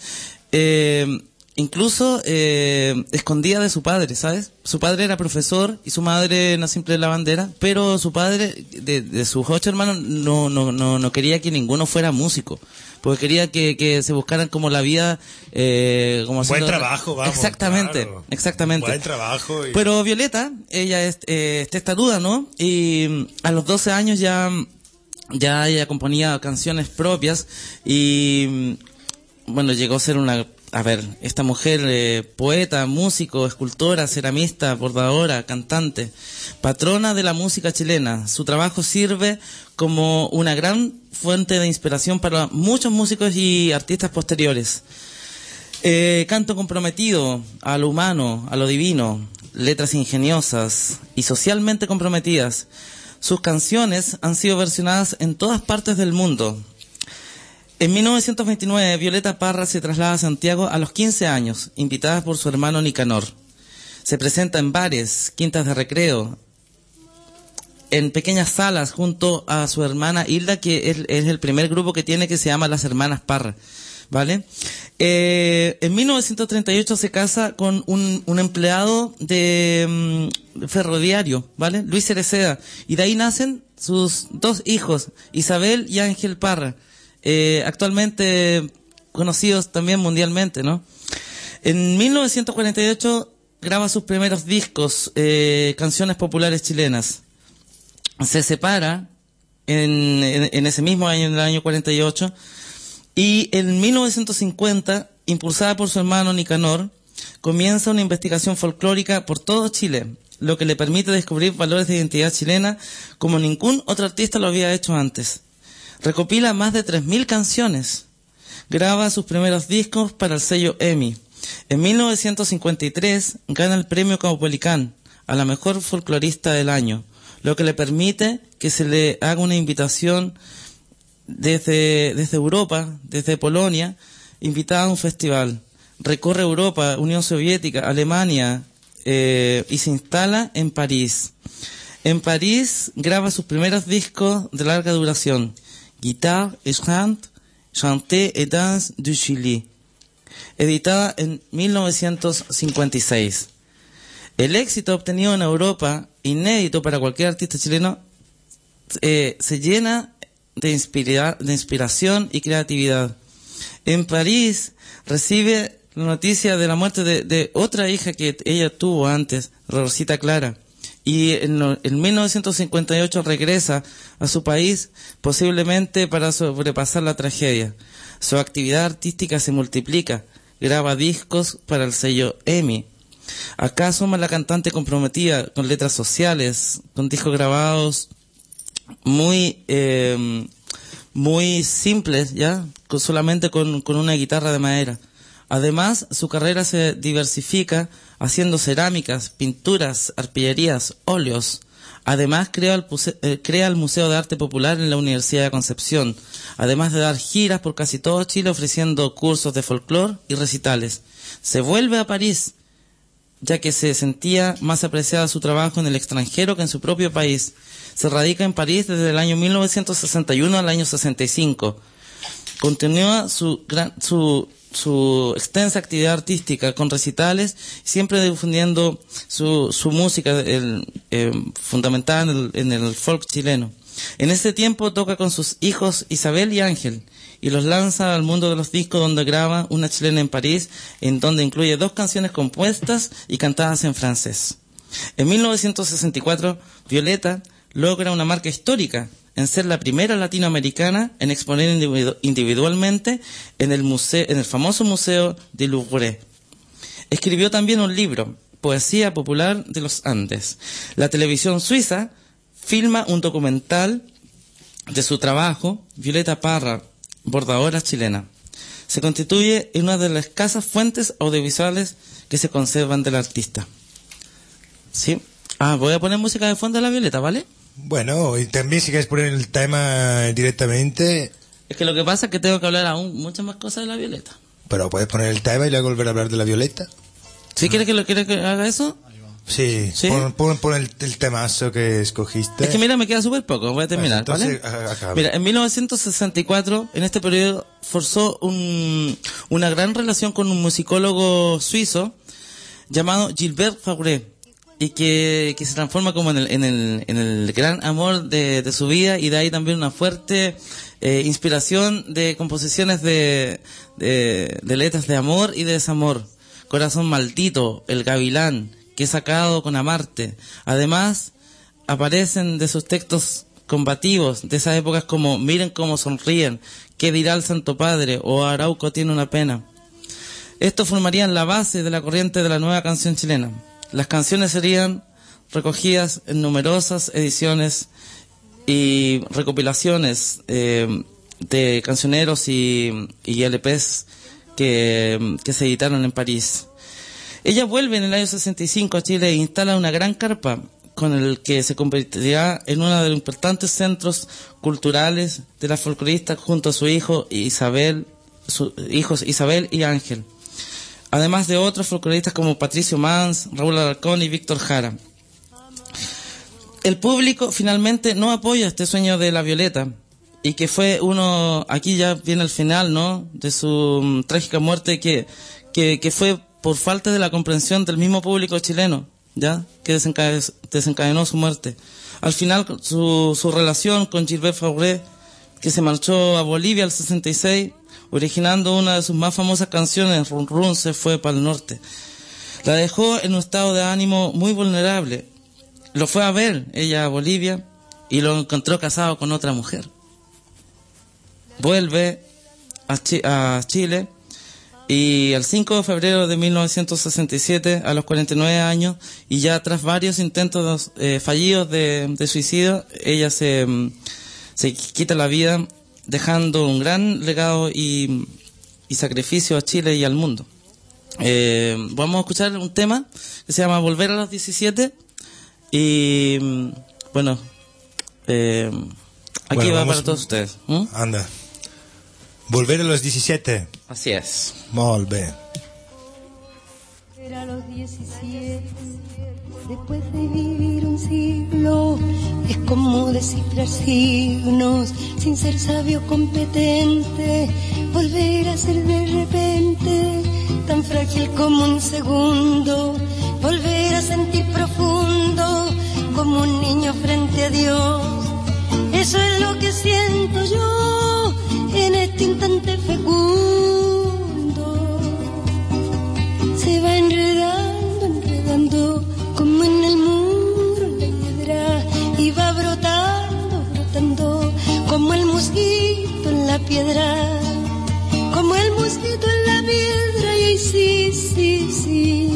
incluso escondida de su padre, ¿sabes? Su padre era profesor y su madre una simple lavandera, pero su padre, de sus 8 hermanos, no quería que ninguno fuera músico, porque quería que se buscaran como la vida, como haciendo... Buen trabajo, vamos. Exactamente, claro. Exactamente. Buen trabajo. Pero Violeta, ella es testaruda, ¿no? Y a los 12 años ya ella componía canciones propias y, bueno, llegó a ser esta mujer, poeta, músico, escultora, ceramista, bordadora, cantante, patrona de la música chilena. Su trabajo sirve como una gran fuente de inspiración para muchos músicos y artistas posteriores. Canto comprometido a lo humano, a lo divino, letras ingeniosas y socialmente comprometidas. Sus canciones han sido versionadas en todas partes del mundo. En 1929, Violeta Parra se traslada a Santiago a los 15 años, invitada por su hermano Nicanor. Se presenta en bares, quintas de recreo, en pequeñas salas junto a su hermana Hilda, que es el primer grupo que tiene, que se llama Las Hermanas Parra, ¿vale? En 1938 se casa con un empleado de ferroviario, ¿vale? Luis Cereceda, y de ahí nacen sus dos hijos, Isabel y Ángel Parra, actualmente conocidos también mundialmente, ¿no? En 1948 graba sus primeros discos, canciones populares chilenas. Se separa en ese mismo año, en el año 48, y en 1950, impulsada por su hermano Nicanor, comienza una investigación folclórica por todo Chile, lo que le permite descubrir valores de identidad chilena como ningún otro artista lo había hecho antes. Recopila más de 3.000 canciones. Graba sus primeros discos para el sello EMI. En 1953 gana el premio Caupolicán a la mejor folclorista del año, lo que le permite que se le haga una invitación desde Europa, desde Polonia, invitada a un festival. Recorre Europa, Unión Soviética, Alemania, y se instala en París. En París graba sus primeros discos de larga duración, Guitare et Chant, Chanter et Danse du Chili, editada en 1956. El éxito obtenido en Europa, inédito para cualquier artista chileno, se llena de inspiración y creatividad. En París recibe la noticia de la muerte de otra hija que ella tuvo antes, Rosita Clara, y en 1958 regresa a su país, posiblemente para sobrepasar la tragedia. Su actividad artística se multiplica, graba discos para el sello EMI. Acá asoma la cantante comprometida con letras sociales, con discos grabados muy simples, ya, solamente con una guitarra de madera. Además, su carrera se diversifica haciendo cerámicas, pinturas, arpillerías, óleos. Además, crea el Museo de Arte Popular en la Universidad de Concepción, además de dar giras por casi todo Chile ofreciendo cursos de folclore y recitales. Se vuelve a París, ya que se sentía más apreciada su trabajo en el extranjero que en su propio país. Se radica en París desde el año 1961 al año 65. Continúa su extensa actividad artística con recitales, siempre difundiendo su música fundamentada en el folk chileno. En ese tiempo toca con sus hijos Isabel y Ángel y los lanza al mundo de los discos, donde graba Una chilena en París, en donde incluye 2 canciones compuestas y cantadas en francés. En 1964, Violeta logra una marca histórica en ser la primera latinoamericana en exponer individualmente en el famoso Museo del Louvre. Escribió también un libro, Poesía Popular de los Andes. La televisión suiza filma un documental de su trabajo, Violeta Parra, bordadora chilena. Se constituye en una de las escasas fuentes audiovisuales que se conservan del artista. ¿Sí? Voy a poner música de fondo de la Violeta, ¿vale? Bueno, y también si quieres poner el tema directamente... Es que lo que pasa es que tengo que hablar aún muchas más cosas de la Violeta. Pero puedes poner el tema y luego volver a hablar de la Violeta. ¿Sí quieres que haga eso? Sí, ¿sí? Pon el temazo que escogiste. Es que mira, me queda súper poco, voy a terminar, pues entonces, ¿vale? Mira, en 1964, en este periodo, forzó una gran relación con un musicólogo suizo llamado Gilbert Fauré, y que se transforma como en el gran amor de su vida, y de ahí también una fuerte inspiración de composiciones de letras de amor y de desamor. Corazón maldito, El gavilán, que he sacado con amarte. Además, aparecen de sus textos combativos de esas épocas como Miren cómo sonríen, ¿Qué dirá el Santo Padre? O Arauco tiene una pena. Estos formarían la base de la corriente de la nueva canción chilena. Las canciones serían recogidas en numerosas ediciones y recopilaciones de cancioneros y LPs que se editaron en París. Ella vuelve en el año 65 a Chile e instala una gran carpa con el que se convertirá en uno de los importantes centros culturales de la folclorista junto a su hijo Isabel, sus hijos Isabel y Ángel, además de otros folcloristas como Patricio Mans, Raúl Alarcón y Víctor Jara. El público finalmente no apoya este sueño de la Violeta, y que fue uno, aquí ya viene el final, ¿no?, de su trágica muerte, que fue por falta de la comprensión del mismo público chileno, ya, que desencadenó su muerte. Al final, su relación con Gilbert Fauré, que se marchó a Bolivia al 66, originando una de sus más famosas canciones, Run Run, se fue para el norte. La dejó en un estado de ánimo muy vulnerable. Lo fue a ver ella a Bolivia y lo encontró casado con otra mujer. Vuelve a Chile y el 5 de febrero de 1967, a los 49 años, y ya tras varios intentos fallidos de suicidio, ella se quita la vida, dejando un gran legado y sacrificio a Chile y al mundo. Vamos a escuchar un tema que se llama Volver a los 17 y bueno, aquí va para todos ustedes. Anda. Volver a los 17. Así es. Molt bé. Volver a los 17, después de vivir un siglo, es como descifrar signos sin ser sabio competente. Volver a ser de repente tan frágil como un segundo. Volver a sentir profundo como un niño frente a Dios. Eso es lo que siento yo en este instante fecundo. Se va enredando como en el muro la hiedra, y va brotando como el mosquito en la piedra, como el mosquito en la piedra. Y sí,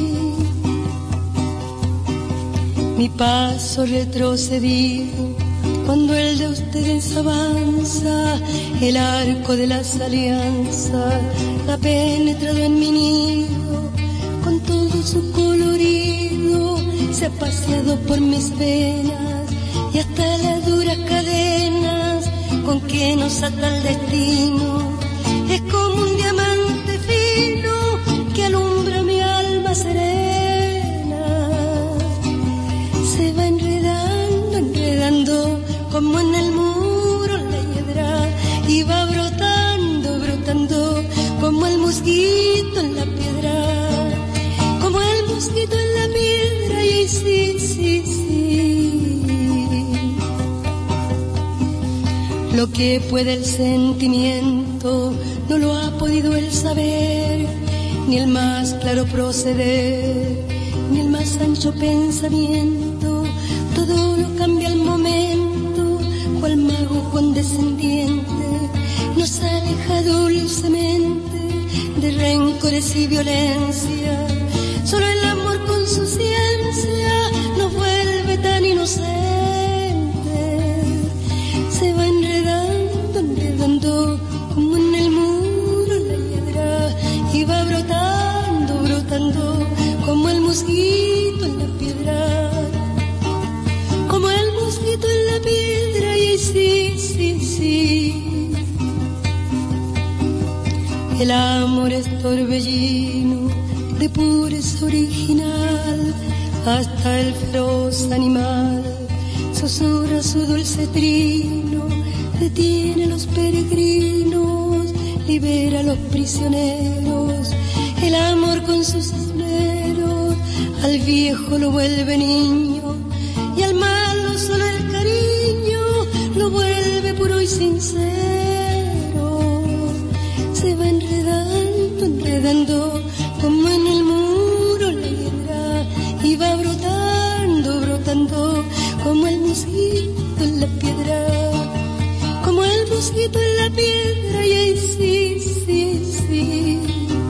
mi paso retrocedido cuando el de ustedes avanza, el arco de las alianzas ha penetrado en mi nido, con todo su colorido se ha paseado por mis venas, y hasta las duras cadenas con que nos ata el destino es como un diamante fino que alumbra mi alma serena. Se va enredando como en el muro la hiedra, y va brotando como el mosquito en la piedra, como el mosquito en la piedra. Y sí, lo que puede el sentimiento no lo ha podido el saber, ni el más claro proceder, ni el más ancho pensamiento. Todo lo cambia al momento, cual mago condescendiente nos aleja dulcemente de rencores y violencia. Solo el amor con su ciencia nos vuelve tan inocentes. Se va enredando como en el muro la hiedra, y va brotando como el mosquito en la piedra, como el mosquito en la piedra. Y sí, el amor es torbellino de pureza original, hasta el feroz animal susurra su dulce trino, detiene a los peregrinos, libera a los prisioneros. El amor con sus esmeros al viejo lo vuelve niño, y al malo solo el cariño lo vuelve puro y sincero. Se va enredando como en el muro la hiedra, y va brotando como el mosquito en la piedra, como el mosquito en la piedra. Y ahí sí,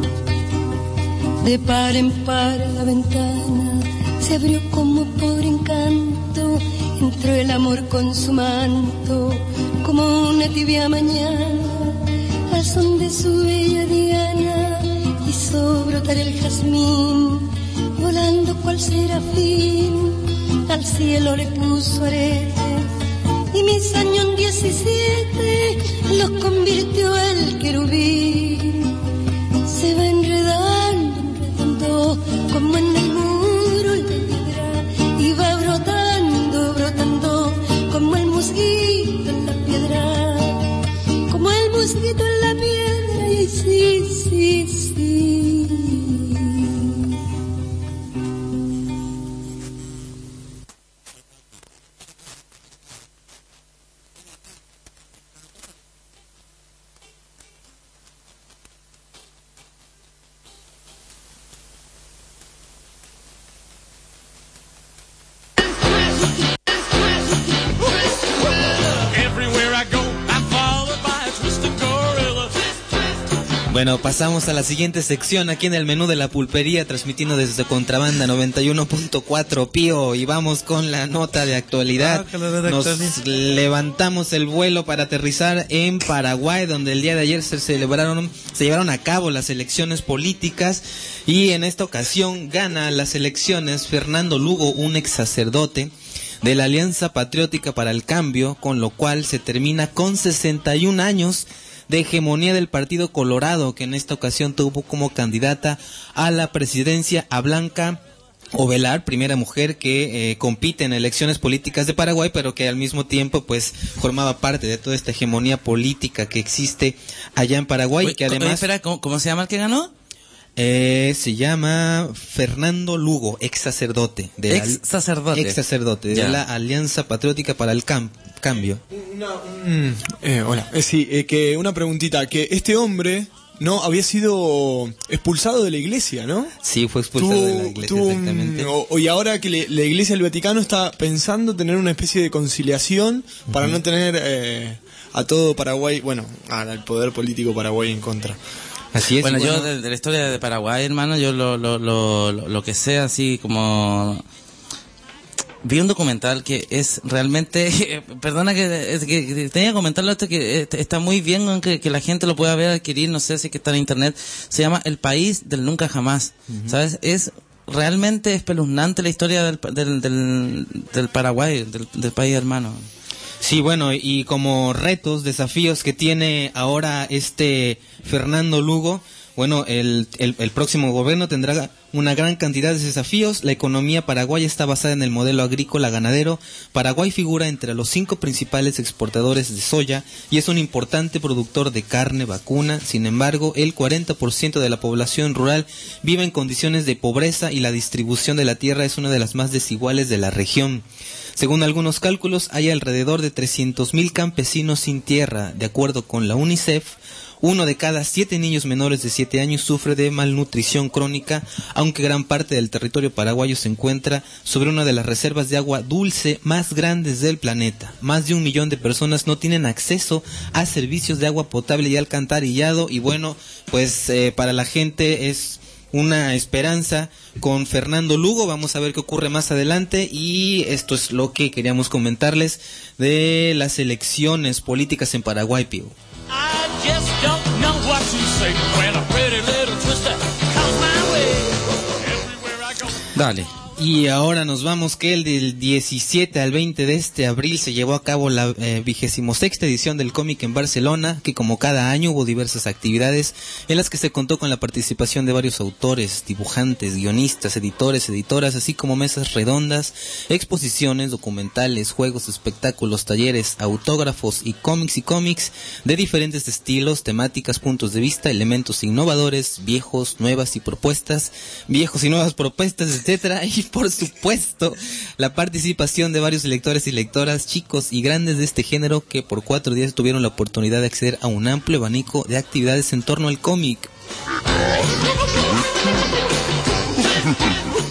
de par en par la ventana se abrió como por encanto, entró el amor con su manto como una tibia mañana, son de su bella diana, hizo brotar el jazmín volando cual serafín, al cielo le puso arete, y mis años en 17 los convirtió el querubín. Se va enredando, enredando, como en el muro de piedra, y va brotando, brotando, como el mosquito en la piedra, como el mosquito en la piedra, y sí, sí, sí. Bueno, pasamos a la siguiente sección aquí en el menú de la pulpería, transmitiendo desde Contrabanda 91.4 Pío, y vamos con la nota de actualidad. Nos levantamos el vuelo para aterrizar en Paraguay, donde el día de ayer se llevaron a cabo las elecciones políticas, y en esta ocasión gana las elecciones Fernando Lugo, un ex sacerdote de la Alianza Patriótica para el Cambio, con lo cual se termina con 61 años de hegemonía del Partido Colorado, que en esta ocasión tuvo como candidata a la presidencia a Blanca Ovelar, primera mujer que compite en elecciones políticas de Paraguay, pero que al mismo tiempo pues formaba parte de toda esta hegemonía política que existe allá en Paraguay. Oye, que además, espera, ¿cómo se llama el que ganó? Se llama Fernando Lugo, ex sacerdote de la Alianza Patriótica para el Cambio. Hola. Que una preguntita, que este hombre no había sido expulsado de la iglesia, ¿no? Sí, fue expulsado de la iglesia, exactamente. Y ahora que la iglesia del Vaticano está pensando tener una especie de conciliación para no tener a todo Paraguay, bueno, al poder político Paraguay en contra. Así es. Bueno, yo de la historia de Paraguay, hermano, yo lo que sé así como... Vi un documental que es realmente, perdona que tenía que comentarlo, que está muy bien que la gente lo pueda ver, adquirir, no sé si que está en internet. Se llama El País del Nunca Jamás, ¿sabes? Es realmente espeluznante la historia del Paraguay, del país hermano. Sí, bueno, y como retos, desafíos que tiene ahora Fernando Lugo, bueno, el próximo gobierno tendrá una gran cantidad de desafíos. La economía paraguaya está basada en el modelo agrícola ganadero. Paraguay figura entre los 5 principales exportadores de soya y es un importante productor de carne vacuna. Sin embargo, el 40% de la población rural vive en condiciones de pobreza y la distribución de la tierra es una de las más desiguales de la región. Según algunos cálculos, hay alrededor de 300.000 campesinos sin tierra. De acuerdo con la UNICEF, 1 de cada 7 niños menores de 7 años sufre de malnutrición crónica, aunque gran parte del territorio paraguayo se encuentra sobre una de las reservas de agua dulce más grandes del planeta. Más de 1 millón de personas no tienen acceso a servicios de agua potable y alcantarillado, y bueno, pues para la gente es una esperanza con Fernando Lugo. Vamos a ver qué ocurre más adelante, y esto es lo que queríamos comentarles de las elecciones políticas en Paraguay, Pío. Dale. Y ahora nos vamos que el del 17 al 20 de este abril se llevó a cabo la 26ª edición del cómic en Barcelona, que como cada año hubo diversas actividades en las que se contó con la participación de varios autores, dibujantes, guionistas, editores, editoras, así como mesas redondas, exposiciones, documentales, juegos, espectáculos, talleres, autógrafos y cómics de diferentes estilos, temáticas, puntos de vista, elementos innovadores, viejos y nuevas propuestas, etcétera, y por supuesto la participación de varios lectores y lectoras, chicos y grandes de este género, que por 4 días tuvieron la oportunidad de acceder a un amplio abanico de actividades en torno al cómic.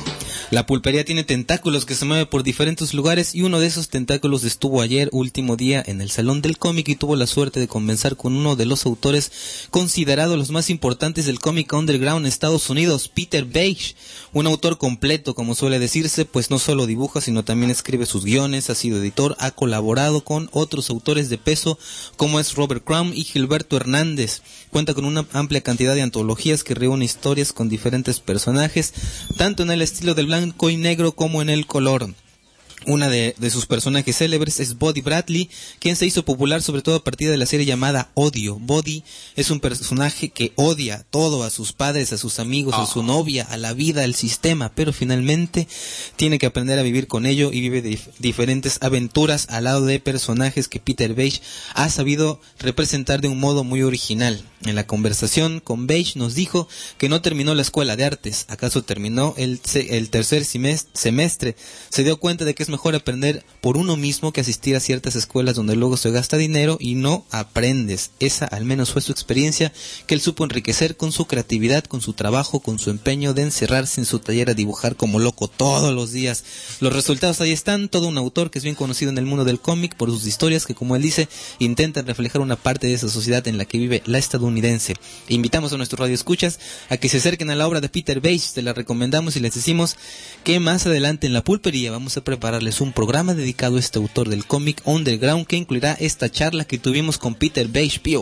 La pulpería tiene tentáculos que se mueven por diferentes lugares y uno de esos tentáculos estuvo ayer, último día, en el Salón del Cómic y tuvo la suerte de conversar con uno de los autores considerados los más importantes del cómic underground en Estados Unidos, Peter Beige, un autor completo, como suele decirse, pues no solo dibuja, sino también escribe sus guiones, ha sido editor, ha colaborado con otros autores de peso, como es Robert Crumb y Gilberto Hernández. Cuenta con una amplia cantidad de antologías que reúne historias con diferentes personajes, tanto en el estilo del blanco y negro como en el color. Una de sus personajes célebres es Buddy Bradley, quien se hizo popular sobre todo a partir de la serie llamada Odio. Buddy es un personaje que odia todo, a sus padres, a sus amigos, a su novia, a la vida, al sistema, pero finalmente tiene que aprender a vivir con ello y vive diferentes aventuras al lado de personajes que Peter Beige ha sabido representar de un modo muy original. En la conversación con Beige nos dijo que no terminó la escuela de artes, acaso terminó el tercer semestre. Se dio cuenta de que es mejor aprender por uno mismo que asistir a ciertas escuelas donde luego se gasta dinero y no aprendes. Esa al menos fue su experiencia, que él supo enriquecer con su creatividad, con su trabajo, con su empeño de encerrarse en su taller a dibujar como loco todos los días. Los resultados ahí están, todo un autor que es bien conocido en el mundo del cómic por sus historias que, como él dice, intentan reflejar una parte de esa sociedad en la que vive la estadounidense. Invitamos a nuestros radioescuchas a que se acerquen a la obra de Peter Beige, se la recomendamos y les decimos que más adelante en la pulpería vamos a prepararles un programa dedicado a este autor del cómic underground que incluirá esta charla que tuvimos con Peter Beige Pio.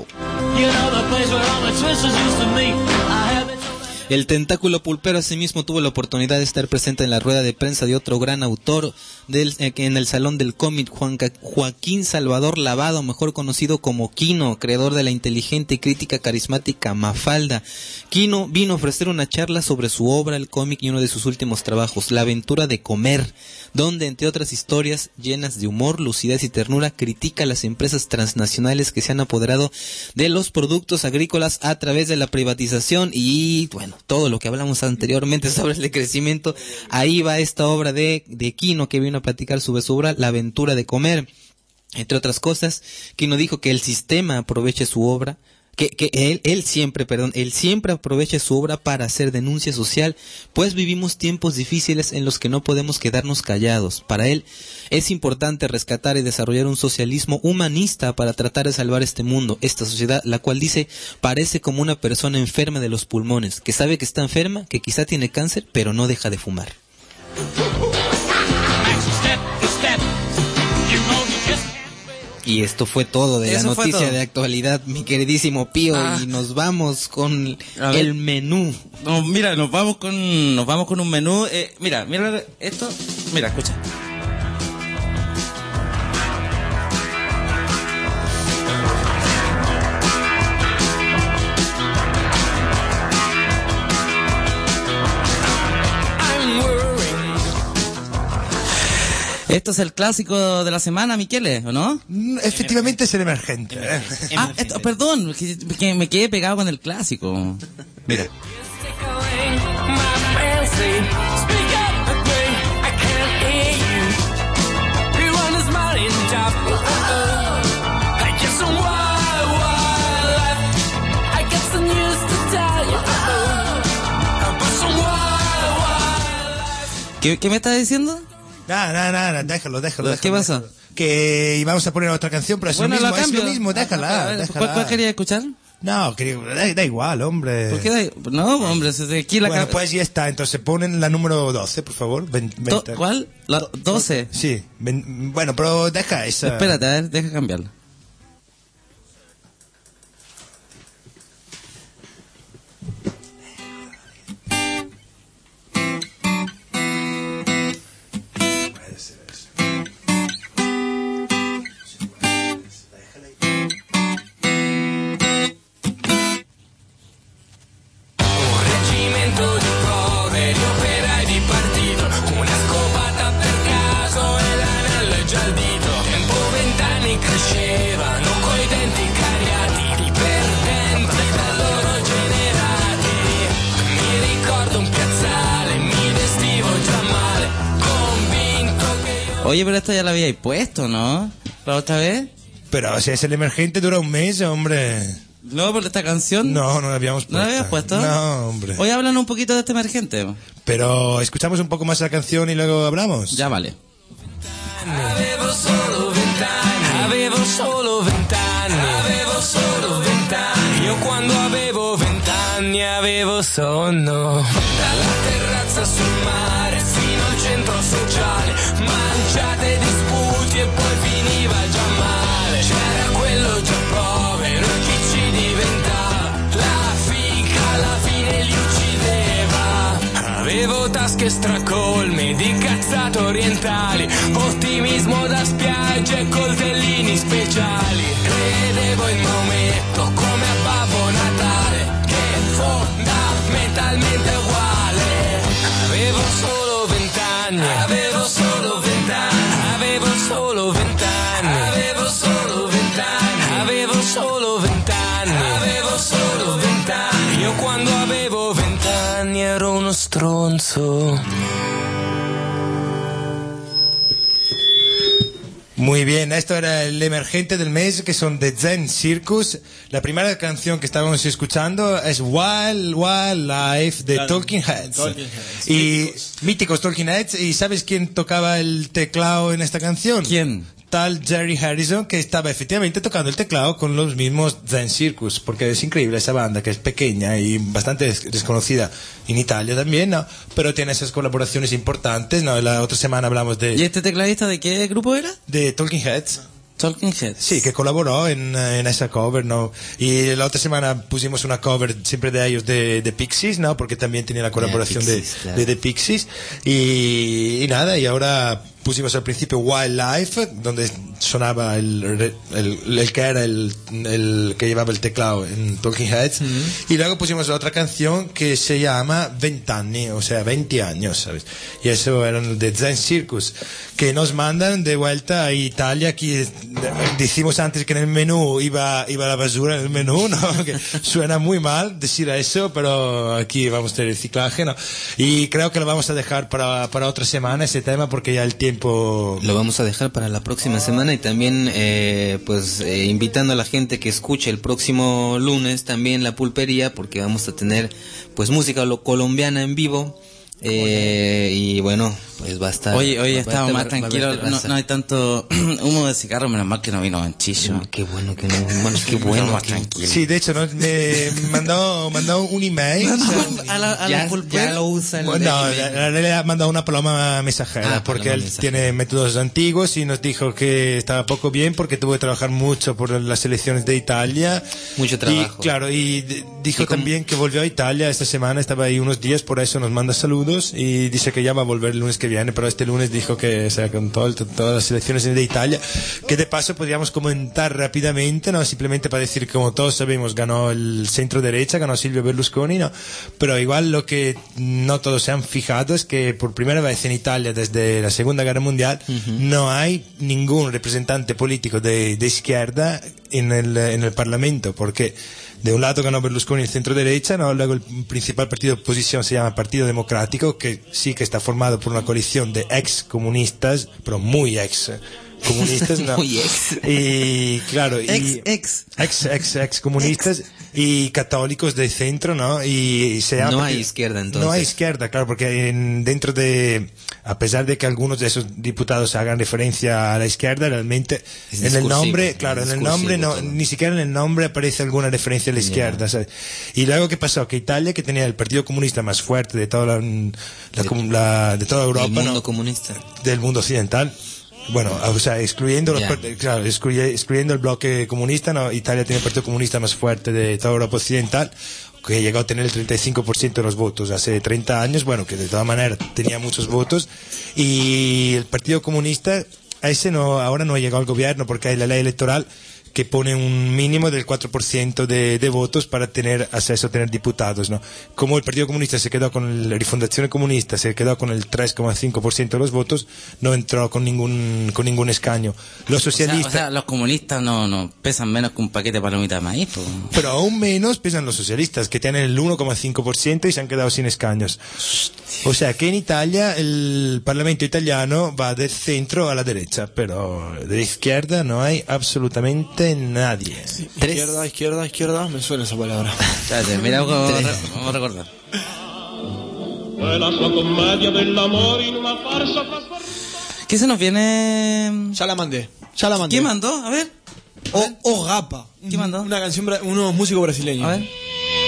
El tentáculo pulpero asimismo tuvo la oportunidad de estar presente en la rueda de prensa de otro gran autor en el Salón del Cómic, Joaquín Salvador Lavado, mejor conocido como Quino, creador de la inteligente y crítica carismática Mafalda. Quino vino a ofrecer una charla sobre su obra, el cómic y uno de sus últimos trabajos, La aventura de comer, donde entre otras historias llenas de humor, lucidez y ternura critica a las empresas transnacionales que se han apoderado de los productos agrícolas a través de la privatización y bueno, todo lo que hablamos anteriormente sobre el decrecimiento. Ahí va esta obra de Quino, que vino a platicar sobre su obra La aventura de comer. Entre otras cosas, Quino dijo que el sistema aproveche su obra, que él siempre aprovecha su obra para hacer denuncia social, pues vivimos tiempos difíciles en los que no podemos quedarnos callados. Para él es importante rescatar y desarrollar un socialismo humanista para tratar de salvar este mundo, esta sociedad, la cual dice parece como una persona enferma de los pulmones, que sabe que está enferma, que quizá tiene cáncer, pero no deja de fumar. Y esto fue todo de la noticia de actualidad, mi queridísimo Pío, y nos vamos con el menú. No, mira, nos vamos con un menú. Mira esto, mira, escucha. Esto es el clásico de la semana, Michele, ¿o no? Efectivamente es el emergente. Perdón, que me quedé pegado con el clásico. Mira. ¿Qué me estás diciendo? Nada, déjalo. ¿Qué pasa? Que íbamos a poner otra canción, pero es lo mismo, déjala. ¿Cuál querías escuchar? No, da igual, hombre. ¿Por qué no, hombre? Aquí bueno, pues ya está, entonces ponen la número 12, por favor. ¿Cuál? ¿La 12? Sí, bueno, pero deja esa. Espérate, a ver, deja cambiarla. Oye, pero esto ya lo habíais puesto, ¿no? ¿Para otra vez? Pero si es el emergente dura un mes, hombre. No, por esta canción. No la habíamos puesto. ¿No la habías puesto? No, hombre. Hoy hablan un poquito de este emergente. Pero escuchamos un poco más la canción y luego hablamos. Ya vale. Avevo solo 20 anni, avevo solo 20 anni, avevo solo 20 anni. Io quando avevo 20 anni avevo sonno. Dalla terrazza sul mare fino al centro sociale, mangiate di sputi e poi finiva già male. C'era quello già povero e chi ci diventava, la fica alla fine li uccideva. Avevo tasche stracolme di cazzate orientali, ottimismo da spiaggia e coltellini speciali. Credevo in Maometto come a Babbo Natale, che fondamentalmente è uguale. Avevo solo 20 anni, avevo solo 20 anni, avevo solo 20 anni, avevo solo 20 anni, avevo solo 20 anni, avevo solo 20 anni. Io quando avevo 20 anni ero uno stronzo. Muy bien, esto era el emergente del mes, que son The Zen Circus. La primera canción que estábamos escuchando es Wild Wild Life de Talking Heads. Y míticos Talking Heads. ¿Y sabes quién tocaba el teclado en esta canción? ¿Quién? Tal Jerry Harrison, que estaba efectivamente tocando el teclado con los mismos Zen Circus, porque es increíble esa banda, que es pequeña y bastante desconocida en Italia también, ¿no? Pero tiene esas colaboraciones importantes, ¿no? La otra semana hablamos de... ¿Y este tecladista de qué grupo era? De Talking Heads. Talking Heads. Sí, que colaboró en esa cover, ¿no? Y la otra semana pusimos una cover siempre de ellos de Pixies, ¿no? Porque también tenía la colaboración Pixies, claro. de The Pixies. Y nada, y ahora pusimos al principio Wildlife, donde sonaba el que era el que llevaba el teclado en Talking Heads. Y luego pusimos otra canción que se llama 20 anni, o sea, 20 años, ¿sabes? Y eso eran de Zen Circus, que nos mandan de vuelta a Italia. Aquí decimos antes que en el menú iba la basura en el menú, ¿no? Que suena muy mal decir eso, pero aquí vamos a tener reciclaje, ¿no? Y creo que lo vamos a dejar para otra semana ese tema, porque ya el tiempo... Lo vamos a dejar para la próxima semana, y también invitando a la gente que escuche el próximo lunes también la pulpería, porque vamos a tener pues música colombiana en vivo. Y bueno, pues va a estar. Hoy estaba más tranquilo, no hay tanto humo de cigarro, menos mal que no vino Manchillo. Qué bueno que no, bueno, qué bueno, más tranquilo. Sí, de hecho, ¿no? mandó un email. A la pulpería. Ya lo usa el Bueno, email. le ha mandado una paloma mensajera, porque él tiene métodos antiguos, y nos dijo que estaba poco bien porque tuvo que trabajar mucho por las elecciones de Italia. Mucho trabajo. Y claro, y dijo también que volvió a Italia esta semana, estaba ahí unos días, por eso nos manda saludos, y dice que ya va a volver el lunes que viene, pero este lunes dijo que, o sea, con todas las elecciones de Italia, que de paso podríamos comentar rápidamente, ¿no? Simplemente para decir que, como todos sabemos, ganó el centro derecha, ganó Silvio Berlusconi, ¿no? Pero igual lo que no todos se han fijado es que por primera vez en Italia desde la Segunda Guerra Mundial no hay ningún representante político de izquierda en el Parlamento, porque de un lado ganó Berlusconi el centro derecha, ¿no? Luego el principal partido de oposición se llama Partido Democrático, que sí que está formado por una coalición de ex comunistas, pero muy ex comunistas, ¿no? Muy ex. Y claro, Ex comunistas y católicos de centro, ¿no? Y se llama, no hay izquierda, entonces. No hay izquierda, claro, porque dentro de, a pesar de que algunos de esos diputados hagan referencia a la izquierda, realmente en el nombre, claro, en el nombre no, ni siquiera en el nombre aparece alguna referencia a la izquierda, ¿sabes? Y luego, ¿qué pasó? Que Italia, que tenía el partido comunista más fuerte de toda de toda Europa, el mundo, ¿no? comunista, del mundo occidental. Bueno, o sea, excluyendo el bloque comunista, ¿no? Italia tiene el partido comunista más fuerte de toda Europa occidental, que llegó a tener el 35% de los votos hace 30 años, bueno, que de todas maneras tenía muchos votos, y el partido comunista, ahora no ha llegado al gobierno, porque hay la ley electoral que pone un mínimo del 4% de votos para tener acceso a tener diputados, ¿no? Como el Partido Comunista se quedó con la rifondazione comunista, se quedó con el 3,5% de los votos, no entró con ningún escaño. Los socialistas... O sea, los comunistas no pesan menos que un paquete de palomitas de maíz, pues. Pero aún menos pesan los socialistas, que tienen el 1,5% y se han quedado sin escaños. O sea, que en Italia el Parlamento italiano va del centro a la derecha, pero de izquierda no hay absolutamente conoce nadie. Izquierda, me suena esa palabra. Espérate, mira, vamos a recordar. ¿Qué se nos viene? Ya la mandé. ¿Quién mandó? A ver. O Gapa. ¿Quién mandó? Una canción, unos músicos brasileños. A ver.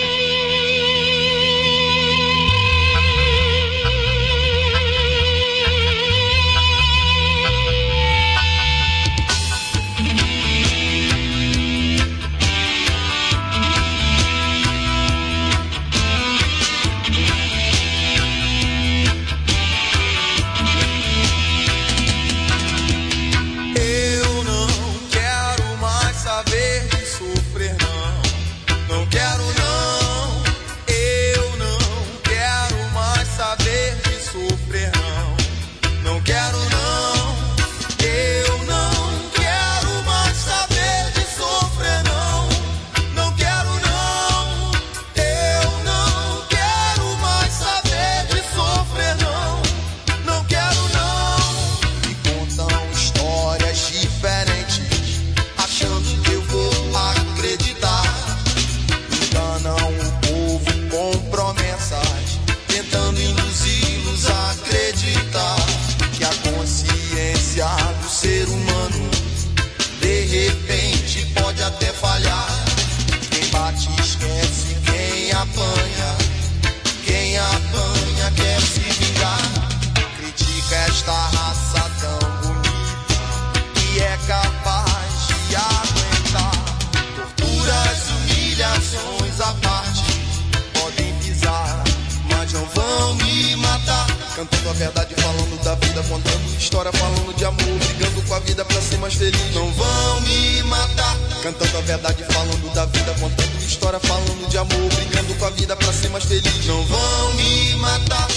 Cantando a verdade, falando da vida, contando história, falando de amor, brigando com a vida pra ser mais feliz. Não vão me matar. Cantando a verdade, falando da vida, contando história, falando de amor, brigando com a vida pra ser mais feliz. Não vão me matar.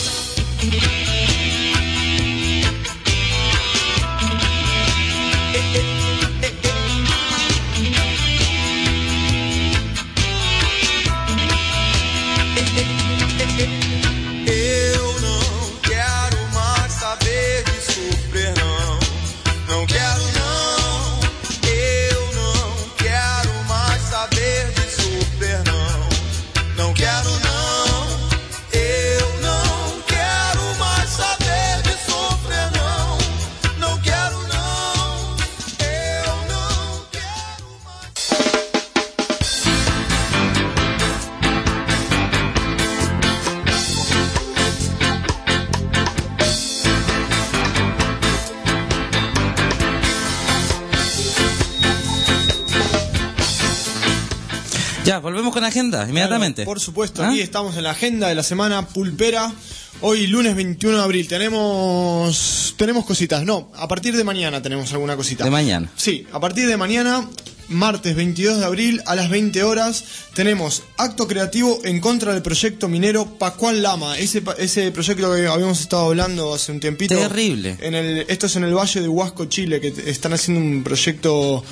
Ya, volvemos con agenda, inmediatamente. Claro, por supuesto, aquí estamos en la agenda de la semana pulpera. Hoy, lunes 21 de abril, tenemos cositas. No, a partir de mañana tenemos alguna cosita. De mañana. Sí, a partir de mañana, martes 22 de abril, a las 20 horas, tenemos acto creativo en contra del proyecto minero Pascual Lama. Ese proyecto que habíamos estado hablando hace un tiempito. Terrible. Esto es en el Valle de Huasco, Chile, que están haciendo un proyecto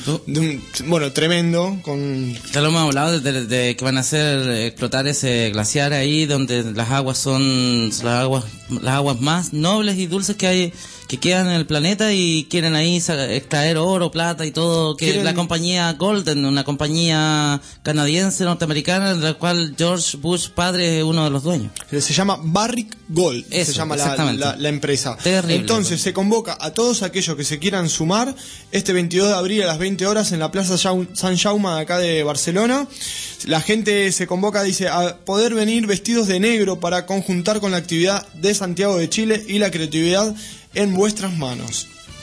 tremendo. Ya lo hemos hablado de que van a hacer explotar ese glaciar ahí, donde las aguas son las aguas más nobles y dulces que quedan en el planeta, y quieren ahí extraer oro, plata y todo, la compañía Golden, una compañía canadiense norteamericana de la cual George Bush padre es uno de los dueños. Se llama Barrick Gold, se llama la empresa. Terrible. Entonces se convoca a todos aquellos que se quieran sumar este 22 de abril a las 20 horas en la Plaza San Jaume de acá de Barcelona. La gente se convoca, dice, a poder venir vestidos de negro para conjuntar con la actividad de Santiago de Chile y la creatividad en vuestras manos.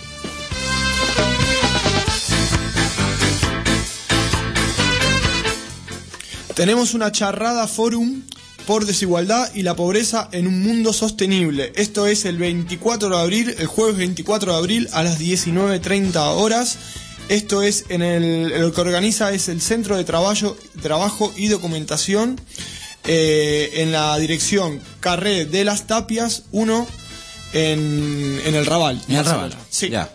Tenemos una charrada fórum por desigualdad y la pobreza en un mundo sostenible. Esto es el 24 de abril, el jueves 24 de abril a las 19:30 horas. Esto es lo que organiza es el Centro de Trabajo y Documentación en la dirección Carré de las Tapias 1 en el Raval. En el Raval, sí. Ya.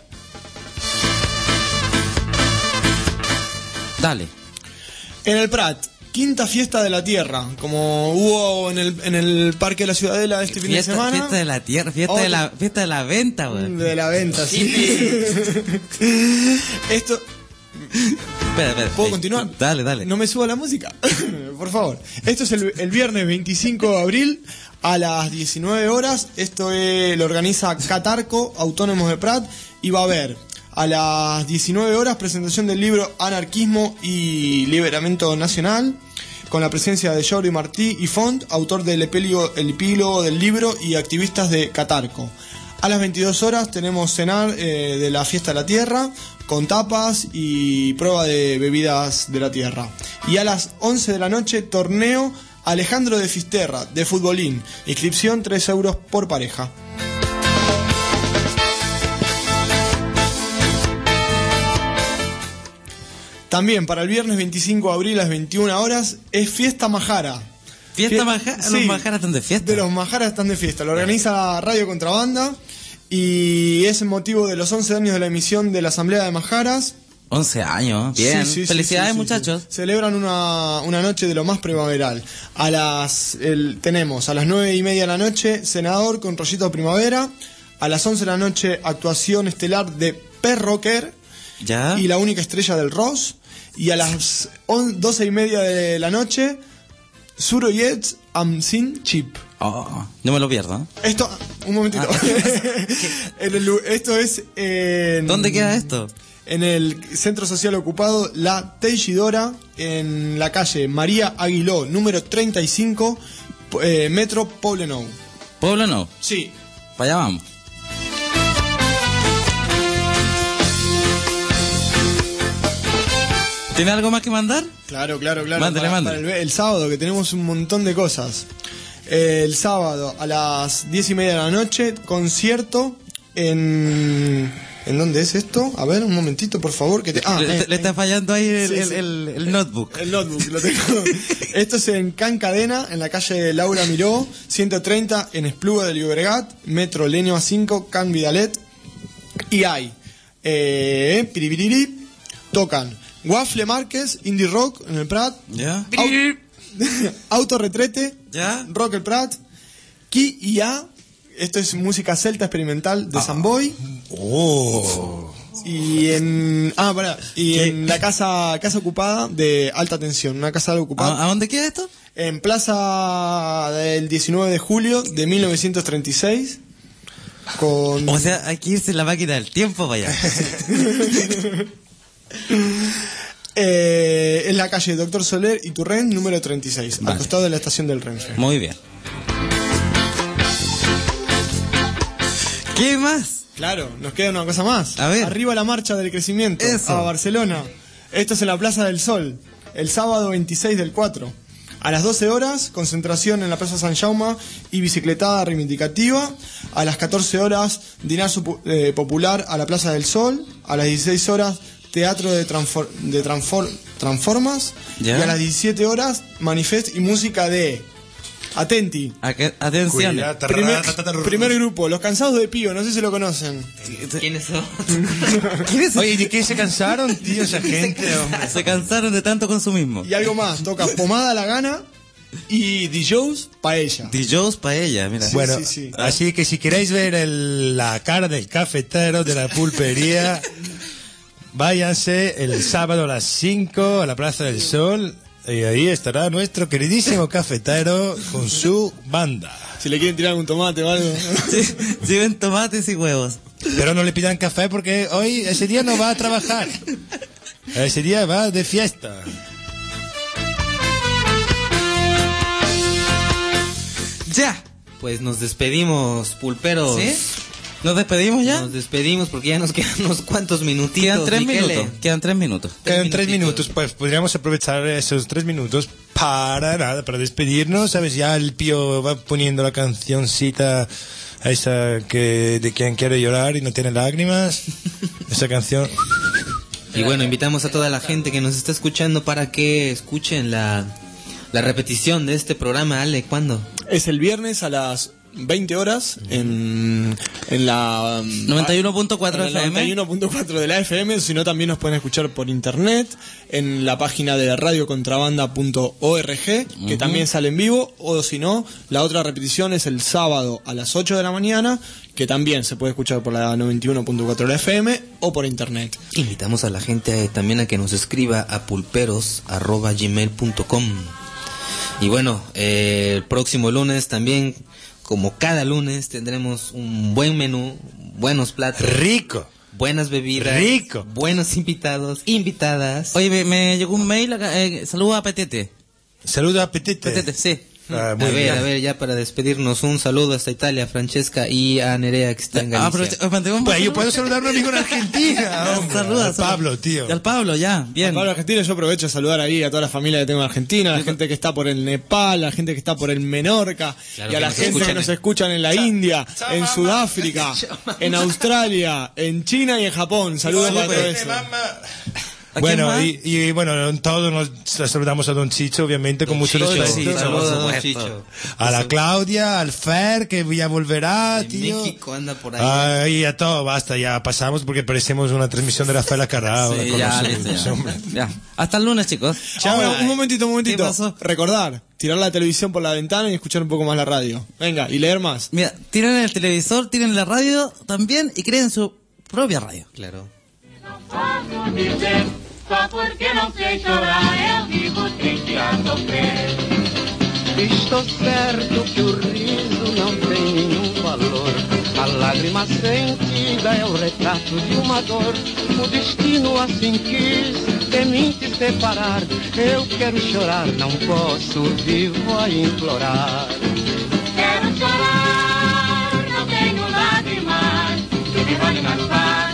Dale. En el Prat, quinta fiesta de la tierra, como hubo en el Parque de la Ciudadela este fin de semana. Fiesta de la tierra, fiesta de la venta, güey. De la venta, sí. Esto... Espera. ¿Puedo continuar? Dale. No me suba la música, por favor. Esto es el viernes 25 de abril a las 19 horas. Esto lo organiza Catarco, Autónomos de Prat, y va a haber a las 19 horas presentación del libro Anarquismo y Liberamiento Nacional, con la presencia de Jordi Martí y Font, autor del epílogo del libro y activistas de Catarco. A las 22 horas tenemos cenar de la Fiesta de la Tierra, con tapas y prueba de bebidas de la tierra. Y a las 11 de la noche, torneo Alejandro de Fisterra, de futbolín. Inscripción 3 euros por pareja. También para el viernes 25 de abril a las 21 horas es Fiesta Majara. ¿Fiesta Majara? Sí, ¿Los Majaras están de fiesta? De los Majaras están de fiesta. Lo organiza Radio Contrabanda y es en motivo de los 11 años de la emisión de la Asamblea de Majaras. 11 años, bien. Sí, Felicidades, sí, muchachos. sí. Celebran una noche de lo más primaveral. Tenemos a las 9:30 de la noche Senador con Rollito de Primavera. A las 11 de la noche actuación estelar de Perroquer y la única estrella del Ross. Y a las 12:30 de la noche Suroyets Amsin Chip. Oh, no me lo pierdo. Esto, un momentito. Esto es ¿Dónde queda esto? En el Centro Social Ocupado La Teixidora, en la calle María Aguiló, número 35, Metro Poblenou. ¿Poblenou? Sí. Para allá vamos. ¿Tiene algo más que mandar? Claro. Mándale. Para el sábado, que tenemos un montón de cosas. El sábado a las 10:30 de la noche, concierto en... ¿En dónde es esto? A ver, un momentito, por favor. Le está fallando ahí el notebook. El notebook, lo tengo. Esto es en Can Cadena, en la calle Laura Miró, 130, en Espluga del Llobregat, Metro Lenio A5, Can Vidalet. Y hay piribiriri, tocan Waffle Márquez, Indie Rock en el Prat, Auto Retrete, Rock el Prat, Ki y A. Esto es música celta experimental de Samboy. Y en la casa ocupada de Alta Tensión, una casa ocupada. ¿A dónde queda esto? En Plaza del 19 de julio de 1936. O sea, hay que irse en la máquina del tiempo, vaya. Es la calle Doctor Soler y Turren, número 36, al costado de la estación del Renfe. Muy bien. ¿Qué más? Claro, nos queda una cosa más. A ver. Arriba la marcha del crecimiento. Eso. A Barcelona. Esto es en la Plaza del Sol. El sábado 26 del 4. A las 12 horas, concentración en la Plaza San Jaume y bicicletada reivindicativa. A las 14 horas, dinar popular a la Plaza del Sol. A las 16 horas, teatro de Transformas. ¿Ya? Y a las 17 horas, manifest y música de... Atenti. Atención. Primer grupo, Los Cansados de Pío, no sé si lo conocen. ¿Quiénes son? Oye, ¿de qué se cansaron, tío, esa gente? Se cansaron de tanto consumismo. Y algo más, toca Pomada a la Gana y DJs Paella. DJs Paella, mira. Bueno, Sí. así que si queréis ver la cara del cafetero de la pulpería, váyanse el sábado a las 5 a la Plaza del Sol. Y ahí estará nuestro queridísimo cafetero con su banda. Si le quieren tirar un tomate o algo. Lleven tomates y huevos. Pero no le pidan café porque ese día no va a trabajar. Ese día va de fiesta. Ya. Pues nos despedimos, pulperos. ¿Sí? ¿Nos despedimos ya? Nos despedimos porque ya nos quedan unos cuantos minutitos. Quedan 3 Michele. minutos. Quedan 3 minutos. Quedan 3 minutos, pues podríamos aprovechar esos 3 minutos para despedirnos, ¿sabes? Ya el Pío va poniendo la cancioncita esa de quien quiere llorar y no tiene lágrimas. Esa canción. Y bueno, invitamos a toda la gente que nos está escuchando para que escuchen la repetición de este programa. Ale, ¿cuándo? Es el viernes a las 20 horas en la 91.4 FM. 91.4 de la FM, sino también nos pueden escuchar por internet en la página de radiocontrabanda.org, que también sale en vivo, o si no, la otra repetición es el sábado a las 8 de la mañana, que también se puede escuchar por la 91.4 de la FM o por internet. Invitamos a la gente también a que nos escriba a pulperos@gmail.com. Y bueno, el próximo lunes también, como cada lunes, tendremos un buen menú, buenos platos. Rico. Buenas bebidas. Rico. Buenos invitados, invitadas. Oye, me llegó un mail acá, saludos a Petete. Saludos a Petete. Petete, sí. A ver, ya para despedirnos, un saludo hasta Italia, Francesca, y a Nerea, que está en Galicia. Pues yo puedo saludar a un amigo en Argentina. Saluda, al Pablo, tío. Al Pablo, ya, bien. Al Pablo Argentina, yo aprovecho a saludar ahí a toda la familia que tengo en Argentina, a la gente que está por el Nepal, a la gente que está por el Menorca, y a la gente que nos escuchan en la India, en Sudáfrica, en Australia, en China y en Japón. Saludos para todo eso. Bueno, y bueno, todos nos saludamos a Don Chicho, obviamente, con mucho respeto. A la Claudia, al Fer, que ya volverá, tío. México anda por ahí. Y a todo, basta, ya pasamos porque parecemos una transmisión de Rafael Acarrao. Sí, ya. Hasta el lunes, chicos. Chao. Un momentito. Recordar, tirar la televisión por la ventana y escuchar un poco más la radio. Venga, y leer más. Mira, tiren el televisor, tiren la radio también y creen su propia radio. Claro. Só porque não sei chorar, eu vivo triste a sofrer. Estou certo que o riso não tem nenhum valor. A lágrima sentida é o retrato de uma dor. O destino assim quis de mim te separar. Eu quero chorar, não posso, vivo a implorar. Quero chorar, não tenho lágrimas, que me vale mais fácil.